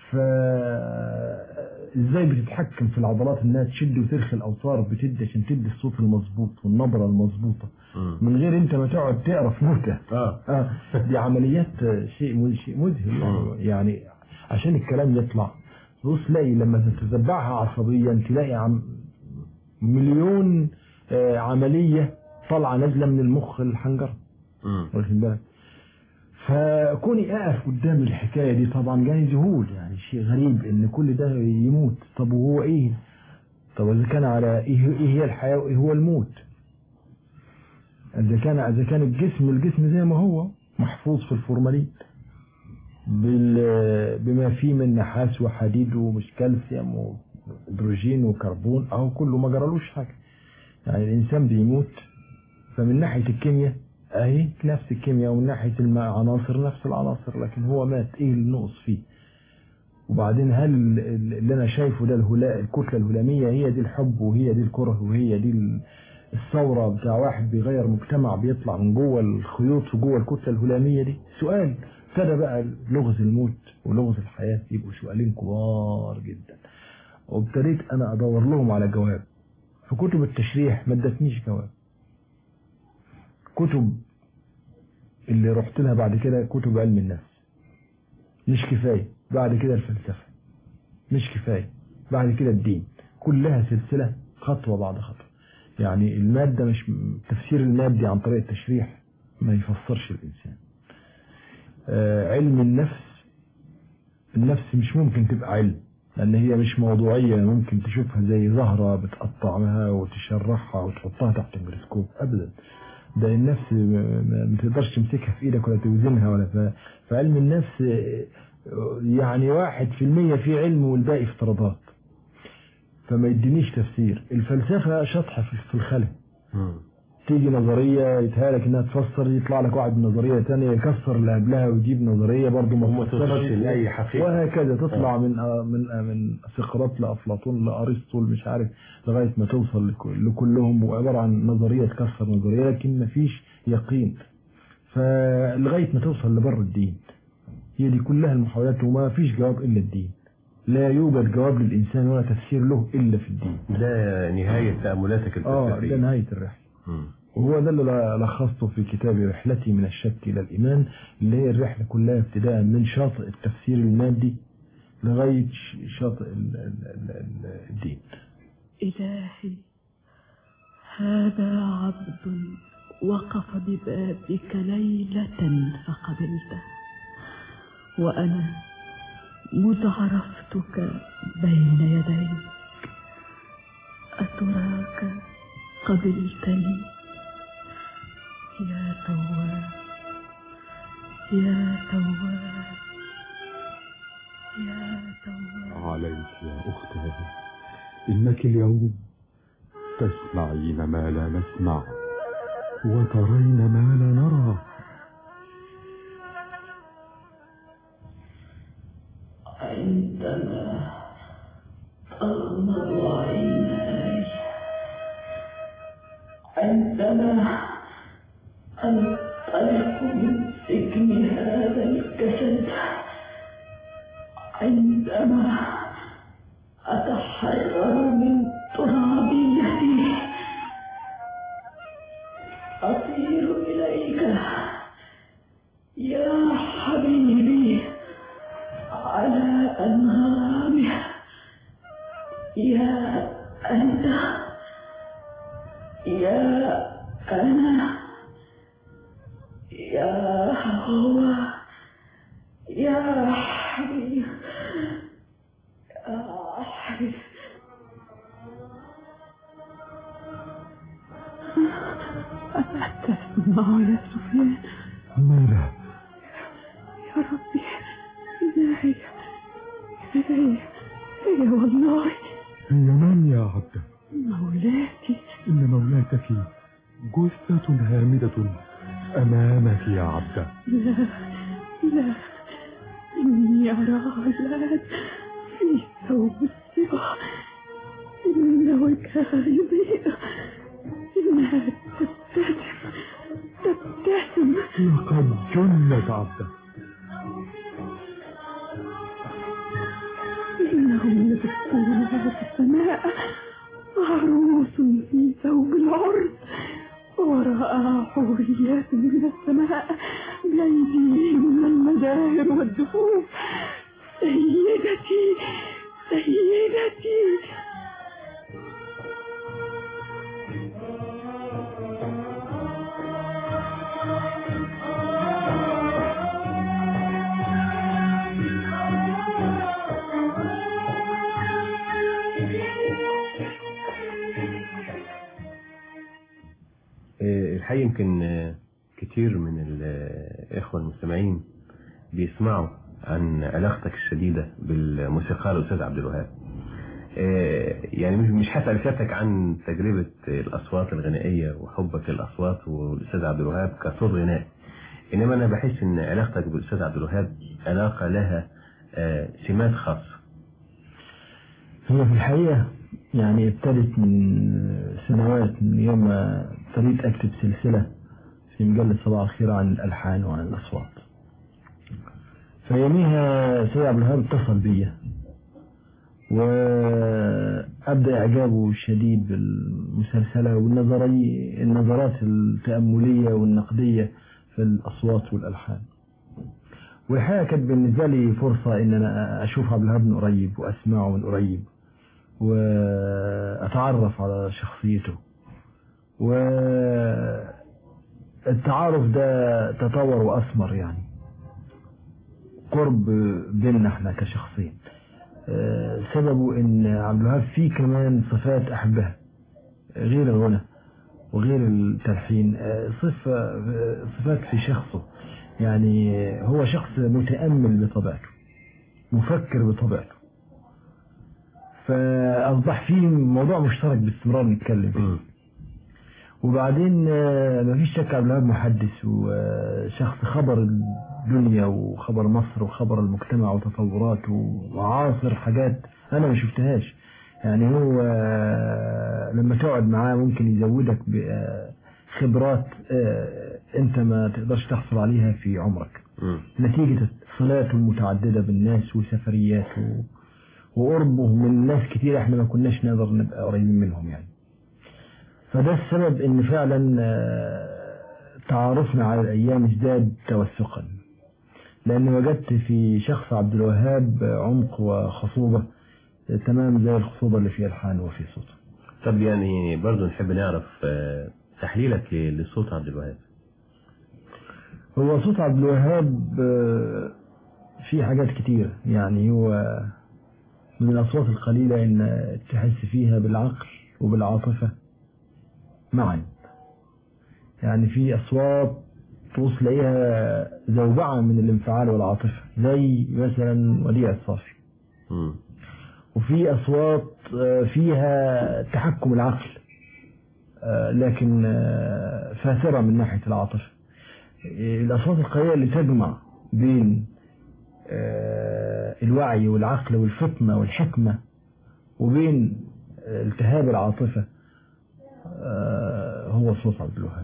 ازاي بتتحكم في العضلات انها تشد وترخي الاوتار بتدي عشان تدي الصوت المظبوط والنبرة المظبوطة من غير انت ما تقعد تقرا في نوتة دي عمليات شيء مذهل يعني عشان الكلام يطلع بص تلاقي لما تتتبعها عصبيا تلاقي مليون عملية طالعة نازلة من المخ الحنجرة واخد بالك فكوني اقف قدام الحكاية دي طبعا جاي ذهول يعني شيء غريب ان كل ده يموت. طب وهو ايه؟ طب اذا كان على ايه هي الحياة وايه هو الموت؟ اذا كان الجسم زي ما هو محفوظ في الفورمالين بما فيه من نحاس وحديد ومش كالسيوم وهيدروجين وكربون اهو كله ما جرالوش حاجة. يعني الانسان بيموت فمن ناحية الكيمياء اهي نفس الكيمياء ومن ناحية العناصر نفس العناصر لكن هو مات ايه اللي نقص فيه؟ وبعدين هل اللي انا شايفه ده الكتلة الهلامية هي دي الحب وهي دي الكره وهي دي الثورة بتاع واحد بيغير مجتمع بيطلع من جوه الخيوط وجوه الكتلة الهلامية دي؟ سؤال ابتدى بقى لغز الموت ولغز الحياة يبقوا سؤالين كبار جدا وابتديت انا ادور لهم على جواب. في كتب التشريح ما ادتنيش جواب. كتب اللي رحت لها بعد كده كتب علم النفس مش كفاية. بعد كده الفلسفة مش كفاية. بعد كده الدين كلها سلسلة خطوة بعد خطوة. يعني المادة مش تفسير المادي عن طريق التشريح ما يفسرش الإنسان. علم النفس مش ممكن تبقى علم، لأن هي مش موضوعية ممكن تشوفها زي زهرة بتقطعها وتشرحها وتحطها تحت الميكروسكوب أبدا. ده النفس ما تقدرش تمسكها في إيدك ولا توزنها ولا فعلم النفس يعني 1% في علم والباقي افتراضات، فما يدينيش تفسير. الفلسفة شطحة في الخلق، تيجي نظرية يتهالك انها تفسر، يطلع لك واحد بنظرية تانية يكسر اللي قبلها ويجيب نظرية برضه ما توصلش لأي حقيقة، وهكذا تطلع من سقراط لأفلاطون لأرسطو مش عارف لغاية ما توصل لكلهم، وعبارة عن نظرية تكسر نظرية لكن ما فيش يقين، فلغاية ما توصل لبر الدين. هي دي كلها المحاولات وما فيش جواب إلا الدين. لا يوجد جواب للإنسان ولا تفسير له إلا في الدين. ده نهاية تأملاتك الفلسفية. ده نهاية الرحلة. وهو ده اللي لخصته في كتابي رحلتي من الشك إلى الإيمان، اللي هي الرحلة كلها ابتداء من شاطئ التفسير المادي لغاية شاطئ الدين. إلهي، هذا عبد وقف ببابك ليلة فقبلته، وأنا مذ عرفتك بين يديك أتراك قبلتني؟ يا تواب يا تواب يا تواب. عليك يا أختي، إنك اليوم تسمعين ما لا نسمع وترين ما لا نرى. عندما تغمض عيناي، عندما أنطلق من سجن هذا الجسد، عندما أتحرر من ترابيتي، أطير إليك يا حبيبي على أنغامه. يا أنت يا أنا يا هو يا حبيبي يا حبيبي. أتسمع يا سفيان؟ ماذا؟ يا ربي، إلهي هي والله. هي من يا عبدة؟ مولاتي. إن مولاتك جثة هامدة أمامك يا عبدة. لا إني أراها الآن في ثوب الصبا، إن وجهها يضيء، إنها تبتسم. لقد جنت عبدة. إنهم يبثونها في السماء، عروس في ثوب العرس، وراءها حوريات من السماء بأيديهم المجاهر والدفوف. سيدتي سيدتي. الحقيقة يمكن كتير من الإخوة المستمعين بيسمعوا عن علاقتك الشديدة بالموسيقار الأستاذ عبد الوهاب. يعني مش هسأل سيادتك عن تجربة الأصوات الغنائية وحبك للأصوات والأستاذ عبد الوهاب كصوت غنائي، إنما أنا بحس إن علاقتك بالأستاذ عبد الوهاب علاقة لها سمات خاصة. هي في الحقيقة يعني ابتدت من سنوات، من يوم ما ابتديت أكتب سلسلة في مجلة صباح الخير عن الألحان وعن الأصوات. فيوميها سيد عبد الوهاب اتصل بيا وأبدأ إعجابه الشديد بالمسلسلة والنظرات التأملية والنقدية في الأصوات والألحان. والحقيقة كانت بالنسبة لي فرصة إن أنا أشوف عبد الوهاب من قريب وأسمعه من قريب وأتعرف على شخصيته. والتعارف ده تطور وأثمر، يعني قرب بيننا احنا كشخصين. سببه ان عبد الوهاب فيه كمان صفات أحبها غير الغنى وغير التلحين، صفات في شخصه. يعني هو شخص متأمل بطبيعته، مفكر بطبيعته، فأصبح فيه موضوع مشترك باستمرار نتكلم فيه. وبعدين مفيش شك عبد الوهاب محدث وشخص خبر الدنيا وخبر مصر وخبر المجتمع وتطوراته وعاصر حاجات أنا ما شفتهاش. يعني هو لما تقعد معاه ممكن يزودك بخبرات أنت ما تقدرش تحصل عليها في عمرك، نتيجة صلاته المتعددة بالناس وسفرياته وقربه من ناس كتير احنا ما كناش نقدر نبقى قريبين منهم. يعني فده السبب ان فعلا تعارفنا على الايام ازداد توثقا، لان وجدت في شخص عبد الوهاب عمق وخصوبة تمام زي الخصوبة اللي في الحان وفي صوته. طب يعني برضو نحب نعرف تحليلك لصوت عبد الوهاب. هو صوت عبد الوهاب فيه حاجات كتير، يعني هو من الأصوات القليلة إن تحس فيها بالعقل وبالعاطفة معا. يعني في أصوات توصل إليها زوبعة من الانفعال والعاطفة زي مثلا وديع الصافي، وفي أصوات فيها تحكم العقل لكن فاثرة من ناحية العاطفة. الأصوات القليلة اللي تجمع بين الوعي والعقل والفطنة والحكمة وبين التهاب العاطفة هو صوت عبد الوهاب.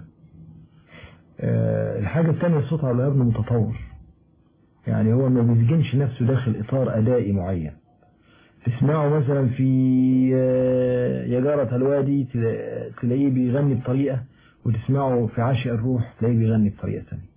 الحاجة الثانية صوت عبد الوهاب متطور، يعني هو ما بيسجنش نفسه داخل إطار أدائي معين. تسمعه مثلا في يا جارة الوادي تلاقيه بيغني بطريقة، وتسمعه في عاشق الروح تلاقيه بيغني بطريقة ثانية.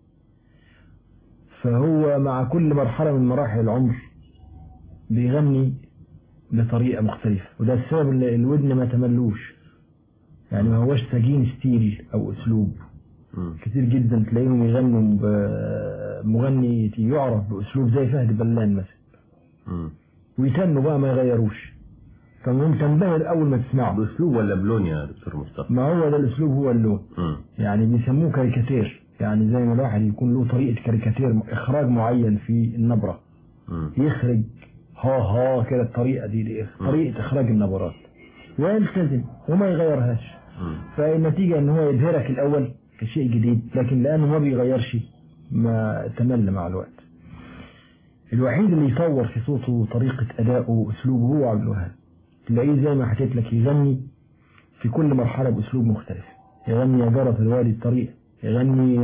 فهو مع كل مرحلة من مراحل العمر بيغني بطريقة مختلفة، وده السبب اللي الودن ما تملوش. يعني ما هوش سجين ستيل أو أسلوب. كتير جدا تلاقيهم يغنوا بمغني يعرف بأسلوب زي فهد بلان مثلا، ويتنوا بقى ما يغيروش، فمهم تنبهر أول ما تسمعه. بأسلوب ولا بلون يا دكتور مصطفى؟ ما هو ده الأسلوب، هو اللون. يعني بيسموه كاريكاتير، يعني زي ما الواحد يكون له طريقة كاريكاتير، إخراج معين في النبرة، يخرج ها كده الطريقة دي طريقة إخراج النبرات ويلتزم وما يغيرهاش. فالنتيجة إن هو يبهرك الأول كشيء جديد، لكن لأنه ما بيغيرش ما تمل مع الوقت. الوحيد اللي يطور في صوته طريقة أدائه وأسلوبه هو عبد الوهاب. تلاقيه زي ما حكيت لك يغني في كل مرحلة بأسلوب مختلف. يغني يا جارة الوادي بطريقة، يغني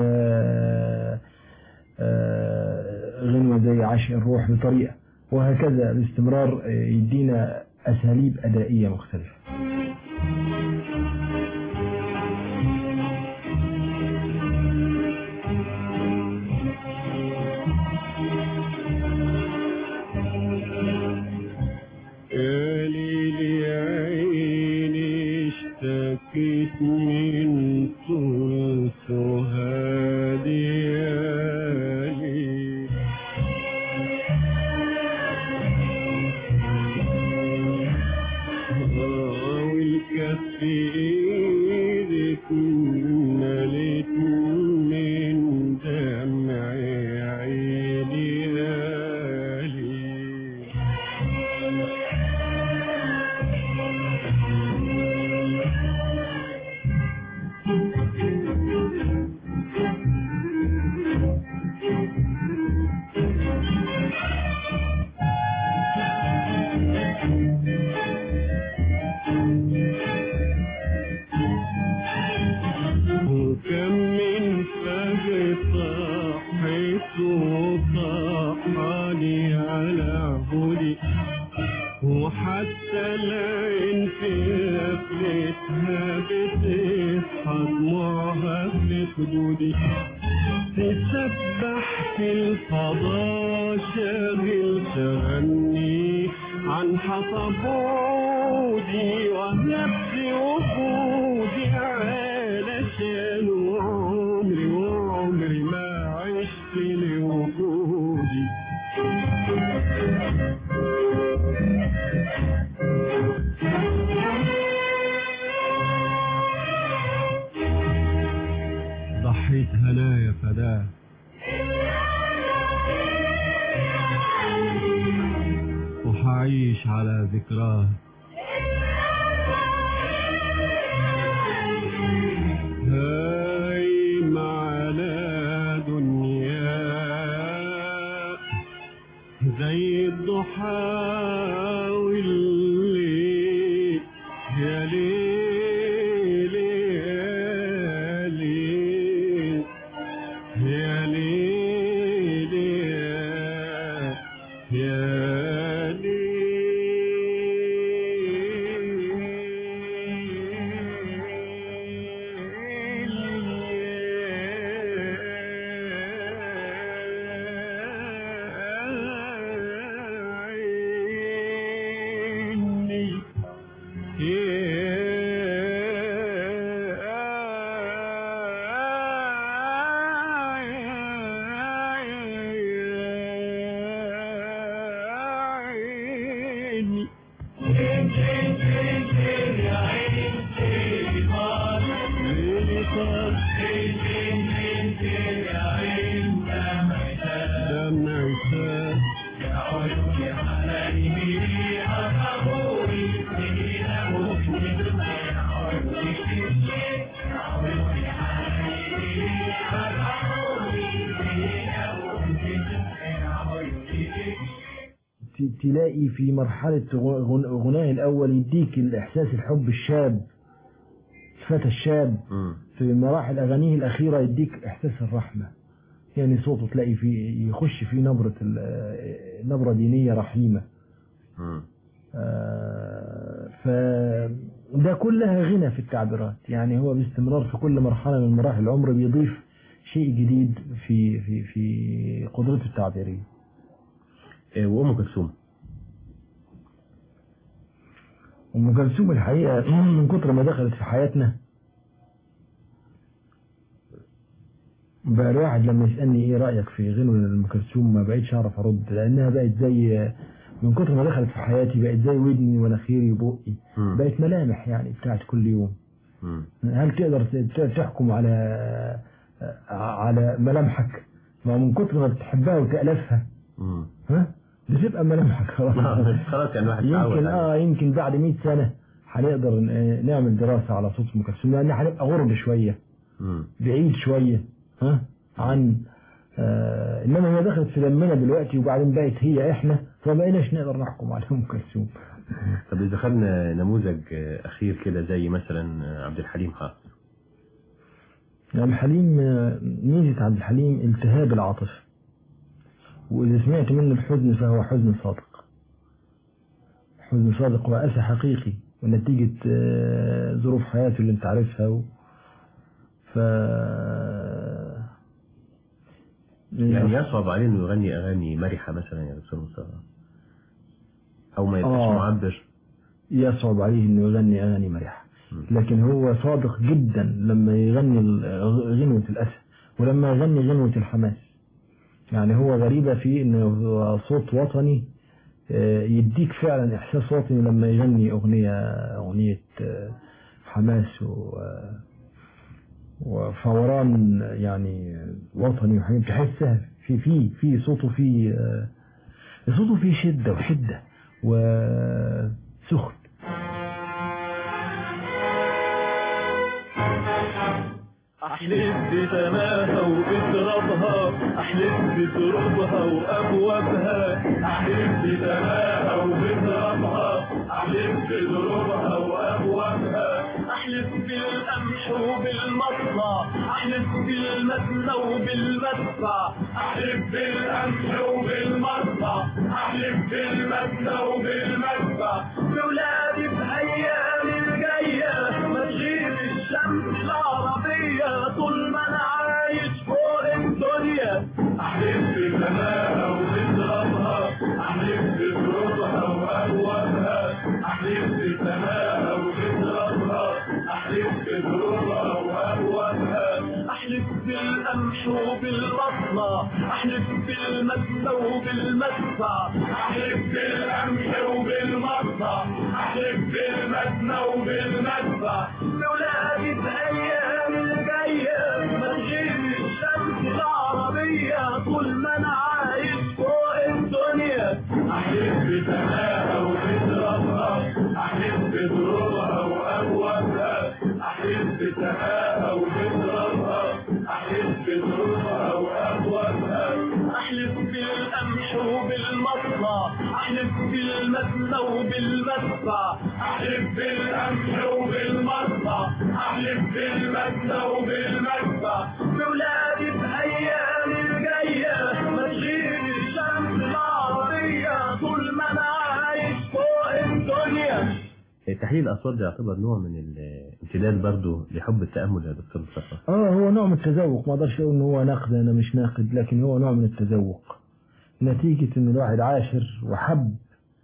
غنوة زي عاشق الروح بطريقة، وهكذا باستمرار يدينا أساليب أدائية مختلفة. اشتكيت من طول سهادي والكف ايدك مليت من دمع عيني وطاحني على هدي، وحتى العين في قفلتها بتصحى دموعها في خدودي، تسبح في الفضاء شاغل تغني عن حصبه أيوة نفسي وجودي علشان وعمري ما عشت لوجودي. ضحيت هنايا فداه وحعيش على ذكراه. هايم على دنيا زي الضحى والليل يا ليل يا ليل يا ليل يا ليل. تلاقي في مرحلة غناه الأول يديك الإحساس الحب الشاب، الفتى الشاب. في مراحل أغانيه الأخيرة يديك إحساس الرحمة، يعني صوته تلاقي فيه يخش فيه نبرة دينية رحيمة. فده كلها غنى في التعبيرات، يعني هو باستمرار في كل مرحلة من مراحل العمر بيضيف شيء جديد في قدرته التعبيرية. وأم كلثوم؟ أم كلثوم الحقيقة من كتر ما دخلت في حياتنا بقى الواحد لما يسألني ايه رأيك في غنوة أم كلثوم ما بقيتش أعرف أرد، لأنها بقت زي من كتر ما دخلت في حياتي بقت زي ودني ونخيري وبقي، بقت ملامح يعني بتاعت كل يوم. هل تقدر تحكم على ملامحك؟ ما من كتر ما بتحبها وتألفها بتبقى ملامحك خلاص. خلاص يعني واحد يمكن بعد 100 سنة هنقدر نعمل دراسة على صوت أم كلثوم، لأن هنبقى غرب شوية، بعيد شوية عن إنما هي دخلت في دمنا دلوقتي وبعدين بقت هي إحنا، فما بقيناش نقدر نحكم على أم كلثوم. طب إذا خدنا نموذج أخير كده زي مثلا عبد الحليم حافظ. عبد الحليم، ميزة عبد الحليم التهاب العاطفة، وإذا سمعت منه الحزن فهو حزن صادق، حزن صادق وأسى حقيقي ونتيجة ظروف حياته اللي انت عارفها. يعني يصعب عليه انه يغني اغاني مرحة مثلا يا دكتور مصطفى، او ما يبقاش معبر؟ يصعب عليه انه يغني اغاني مرحة، لكن هو صادق جدا لما يغني غنوة الأسى ولما يغني غنوة الحماس. يعني هو غريبة في انه صوت وطني يديك فعلا احساس وطني لما يغني اغنية حماس وفوران يعني وطني وحاجات تحسها في صوته فيه شدة وحدة وسخن. أحلف بسماها وبترابها، أحلف بترابها وأبوابها، أحلف بسماها وبترابها، أحلف بترابها وأبوابها، أحلف بالقمح وبالمطلع، أحلف بالمسنى وبالمدفع، أحلف بالقمح وبالمطلع، أحلف بالمسنى وبالمدفع، بولادي بأيام الجاية ما تغيب الشمس العربية طول ما أنا عايش فوق الدنيا. أحلف بسماها وبترابها، أحلف بترابها وأبوابها، أحلف بسماها بالقمح وبالبصلة، أحلف بالمسة وبالمدفع، أحلف بالقمح وبالبصلة، أحلف بالمسة وبالمدفع، لولادي بأيام الجاية ما تغيب الشمس العربية طول ما أنا عايش فوق الدنيا. أحلف بسماها وبترابها، أحلف بدروبها وأبوابها، أحلف بسماها وبترابها، أحلف بدروبها وأبوابها، أحلف بالقمح وبالمصلى، أحلف بالمسة وبالمدفع، أحلف بالقمح وبالمصلى، أحلف بالمسة وبالمدفع، لولادي بأيام الجاية ما تغيب الشمس العربية طول ما أنا عايش فوق الدنيا. تحليل الأصوات ده يعتبر نوع من الامتداد برضه لحب التأمل يا دكتور مصطفى. هو نوع من التذوق، ما اقدرش اقول ان هو نقد، انا مش ناقد، لكن هو نوع من التذوق نتيجة ان الواحد عاشر وحب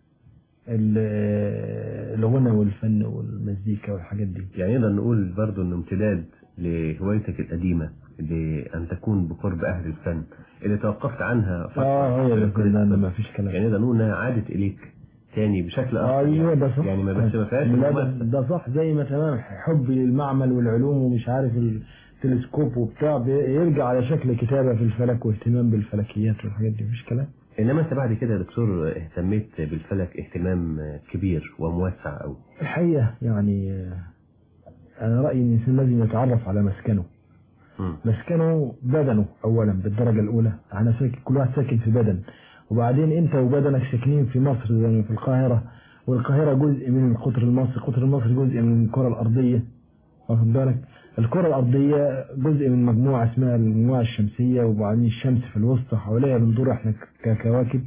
الغنى والفن والمزيكا والحاجات دي. يعني نقدر نقول برضه انه امتداد لهوايتك القديمة لأن تكون بقرب أهل الفن اللي توقفت عنها فترة. هي اللي ما فيش كلام. يعني نقدر نقول انها عادت إليك تاني بشكل آخر. ايوه ده صح. يعني ما بس ما فيهاش ده صح، زي ما تمام حبي للمعمل والعلوم ومش عارف التلسكوب وبتاع يرجع على شكل كتابة في الفلك واهتمام بالفلكيات والحاجات دي، مفيش كلام. انما انت بعد كده يا دكتور اهتميت بالفلك اهتمام كبير وموسع قوي. الحقيقة يعني انا رأيي ان الانسان لازم يتعرف على مسكنه. مسكنه بدنه اولا بالدرجة الاولى، انا ساكن، كل واحد ساكن في بدن، وبعدين انت وبدنك ساكنين في مصر زي في القاهرة، والقاهرة جزء من القطر المصري، القطر المصري جزء من الكرة الارضية، واخد بالك؟ الكرة الارضية جزء من مجموعة اسمها المجموعة الشمسية، وبعدين الشمس في الوسط حواليها بندور احنا ككواكب،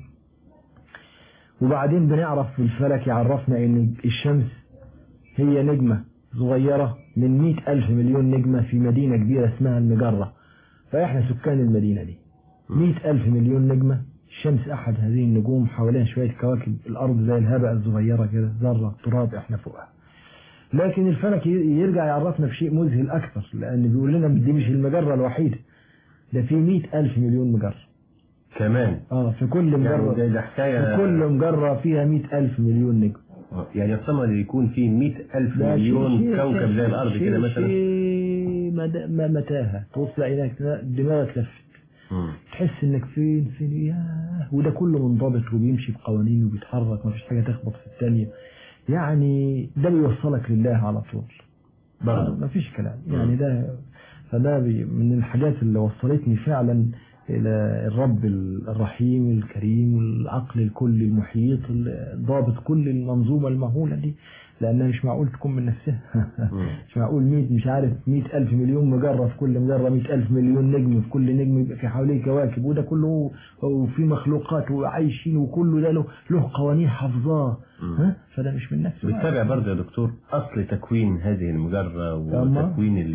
وبعدين بنعرف في الفلك يعرفنا ان الشمس هي نجمة صغيرة من 100,000 مليون نجمة في مدينة كبيرة اسمها المجرة، فاحنا سكان المدينة دي 100,000 مليون نجمة، الشمس احد هذه النجوم، حواليها شوية كواكب، الارض زي الهبة الصغيرة كده، ذرة تراب احنا فوقها. لكن الفلك يرجع يعرفنا بشيء مذهل اكثر، لان بيقول لنا دي مش المجرة الوحيدة، ده في 100,000 مليون مجرة كمان. في كل مجرة، يعني في كل مجرة فيها 100,000 مليون نجم. يعني يحتمل يكون في 100,000 مليون كوكب زي الارض كده مثلا. متاهة توصل اليك دماغك لفت، تحس انك فين ياه، وده كله منضبط وبيمشي بقوانين وبيتحرك، ما فيش حاجة تخبط في الثانية، يعني ده بيوصلك لله على طول برضه، ما فيش كلام يعني. فده من الحاجات اللي وصلتني فعلا إلى الرب الرحيم الكريم، العقل الكلي المحيط ضابط كل المنظومة المهولة دي، لأنها مش معقول تكون من نفسها. مش معقول 100,000 مليون مجرة، في كل مجرة 100,000 مليون نجم، في كل نجم يبقى في حواليه كواكب، وده كله وفي مخلوقات وعايشين، وكله ده له قوانين حافظاه، فده مش من نفسه. بتتابع برضه يا دكتور أصل تكوين هذه المجرة وتكوين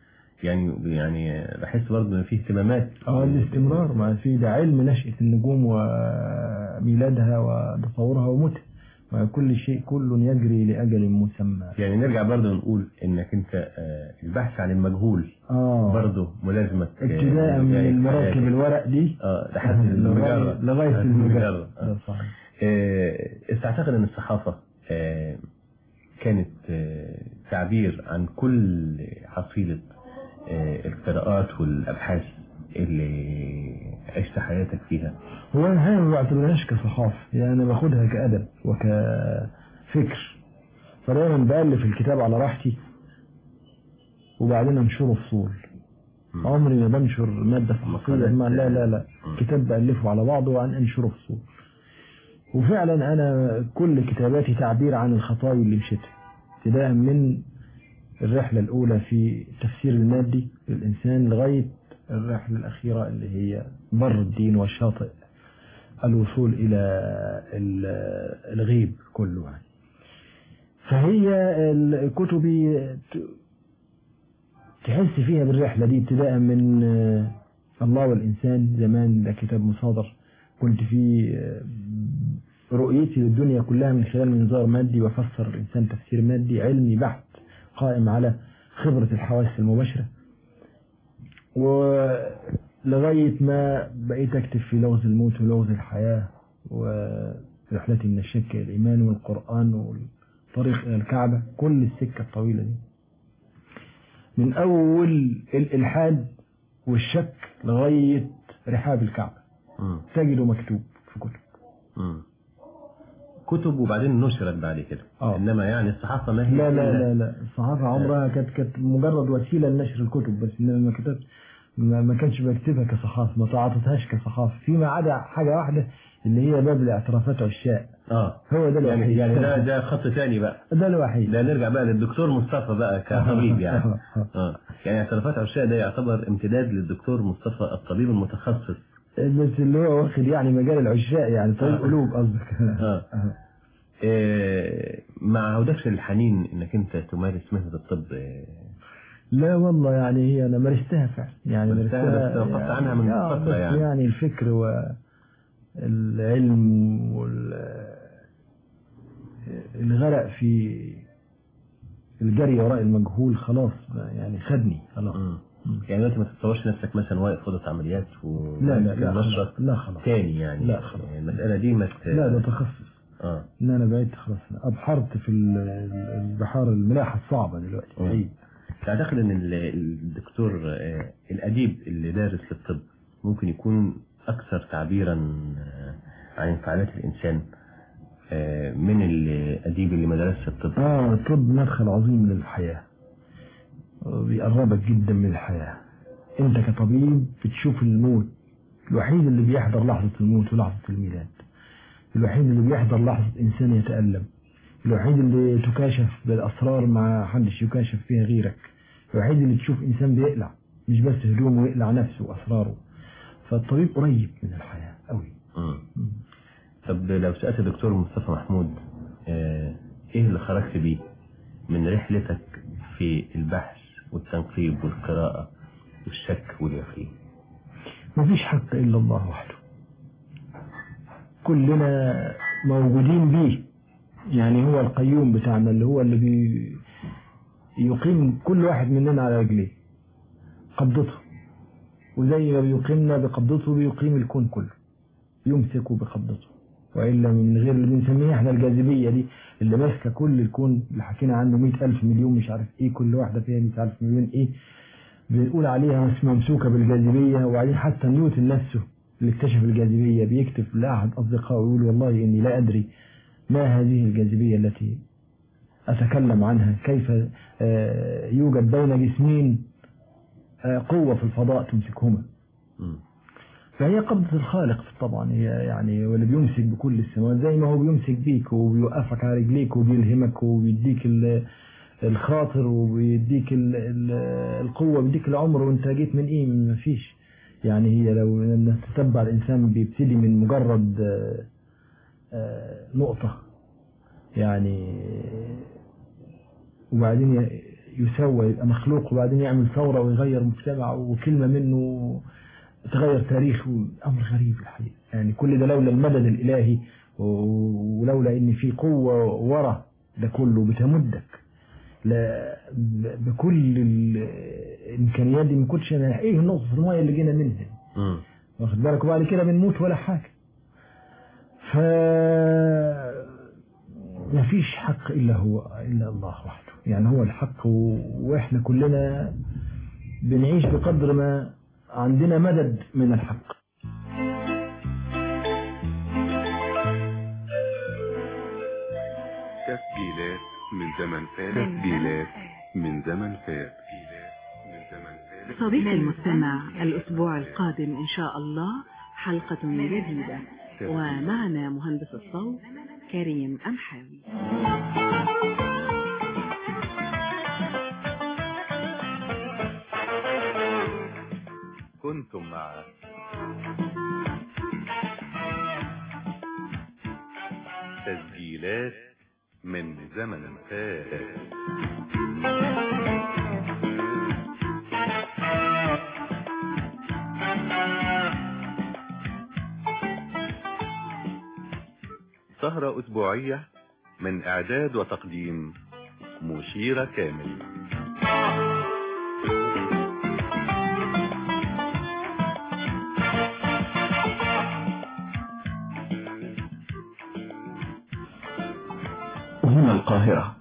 يعني بحس برضه ان في اهتمامات. الاستمرار، ما في ده علم نشأة النجوم وميلادها وتطورها وموتها، وكل شيء كل يجري لأجل مسمى. يعني نرجع برضه نقول انك انت البحث عن المجهول برضه ملازمك، ابتداء من المراكب الورق دي لحد المجرة لغاية المجرة. تعتقد ان الصحافة كانت تعبير عن كل حصيلة القراءات والأبحاث اللي عشت حياتك فيها؟ هو أنا ما بعتبرهاش كصحافة، يعني أنا باخدها كأدب وكفكر، فدايما بألف الكتاب على راحتي وبعدين أنشره فصول، عمري ما بنشر مادة صحفية، لا كتاب بألفه على بعضه وعن أنشره فصول. وفعلا أنا كل كتاباتي تعبير عن الخطاوي اللي مشيتها، ابتداء من الرحلة الأولى في التفسير المادي للإنسان لغاية الرحلة الأخيرة اللي هي بر الدين والشاطئ، الوصول إلى الغيب كله يعني. فهي كتبي تحس فيها بالرحلة دي، ابتداء من الله والإنسان زمان، ده كتاب مصادر كنت فيه رؤيتي للدنيا كلها من خلال منظار مادي، وفسر الإنسان تفسير مادي علمي بحت قائم على خبرة الحواس المباشرة. ولغاية ما بقيت أكتب في لغز الموت ولغز الحياة ورحلتي من الشك إلى الإيمان والقرآن والطريق إلى الكعبة، كل السكة الطويلة دي من أول الإلحاد والشك لغاية رحاب الكعبة تجده مكتوب في كتب. كتب وبعدين نشرت بعد كده. إنما يعني الصحافة ما هي لا لا لا لا، الصحافة عمرها كانت مجرد وسيلة لنشر الكتب بس، إنما ما كتبت ما كانش بكتبها كصحافة، ما تعاطتهاش كصحافة، فيما عدا حاجة واحدة اللي هي باب الاعترافات عشاء. هو ده الوحيد. يعني ده خط ثاني بقى. ده الوحيد. لا نرجع بقى للدكتور مصطفى بقى كطبيب يعني. يعني اعترافات عشاء ده يعتبر امتداد للدكتور مصطفى الطبيب المتخصص. بس اللي هو واخد يعني مجال العشاء يعني طبيب قلوب قصدك. ما عودكش الحنين انك انت تمارس مهنة الطب؟ لا والله يعني هي انا مارستها فعلا يعني مارستها بس وقفت يعني عنها من فترة يعني الفكر والعلم والغرق في الجري وراء المجهول خلاص يعني خدني خلاص. يعني دلوقتي ما تتصورش نفسك مثلا واقف اوضه عمليات لا خلاص تاني يعني. لا خلاص المسألة دي لا ده تخصص. ان انا بقيت خلاص ابحرت في البحار الملاحة الصعبة دلوقتي. تعتقد ان الدكتور الاديب اللي دارس للطب ممكن يكون اكثر تعبيرا عن انفعالات الانسان من الاديب اللي ما درسش الطب؟ الطب مدخل عظيم للحياة، بيقربك جدا من الحياة. انت كطبيب بتشوف الموت، الوحيد اللي بيحضر لحظة الموت ولحظة الميلاد، الوحيد اللي بيحضر لحظة انسان يتألم، الوحيد اللي تكاشف بالاسرار ما حدش يكاشف فيها غيرك، الوحيد اللي تشوف انسان بيقلع مش بس هدومه، يقلع نفسه واسراره. فالطبيب قريب من الحياة قوي. طب لو سألت الدكتور مصطفى محمود ايه اللي خرجت بيه من رحلتك في البحث والتنقيب والقراءة والشك واليقين؟ مفيش حق إلا الله وحده، كلنا موجودين بيه، يعني هو القيوم بتاعنا اللي هو اللي يقيم كل واحد مننا على رجليه قبضته، وزي ما بيقيمنا بقبضته بيقيم الكون كله، يمسكه بقبضته، وإلا من غير اللي بنسميها احنا الجاذبية دي اللي ماسكة كل الكون اللي حكينا عنه 100,000 مليون مش عارف ايه، كل واحدة فيها 100,000 مليون ايه، بنقول عليها ممسوكة بالجاذبية. وبعدين حتى نيوتن نفسه اللي اكتشف الجاذبية بيكتب لأحد أصدقائه ويقول والله إني لا أدري ما هذه الجاذبية التي أتكلم عنها، كيف يوجد بين جسمين قوة في الفضاء تمسكهما. فهي قبضة الخالق طبعا، هي يعني واللي بيمسك بكل السماوات زي ما هو بيمسك بيك وبيوقفك على رجليك وبيلهمك وبيديك الخاطر وبيديك القوة وبيديك العمر، وانت جيت من ايه؟ من مفيش. يعني هي لو نتتبع الانسان بيبتدي من مجرد نقطة يعني، وبعدين يسوى يبقى مخلوق، وبعدين يعمل ثورة ويغير مجتمع وكلمة منه تغير تاريخه. أمر غريب الحقيقة يعني، كل ده لولا المدد الإلهي ولولا إن في قوة ورا ده كله بتمدك بكل الإمكانيات دي، ما كنتش أنا إيه نقطة المية اللي جينا منها واخد بالك، وبعد كده بنموت ولا حاجة. ما فيش حق إلا هو، إلا الله وحده، يعني هو الحق، وإحنا كلنا بنعيش بقدر ما عندنا مدد من الحق. تسجيلات من زمن فات. تسجيلات من زمن فات. صديقي المستمع، الأسبوع القادم إن شاء الله حلقة جديدة، ومعنا مهندس الصوت كريم أمحاوي. كنتم مع تسجيلات من زمن فات. سهرة أسبوعية من إعداد وتقديم مشيرة كامل. هنا القاهرة.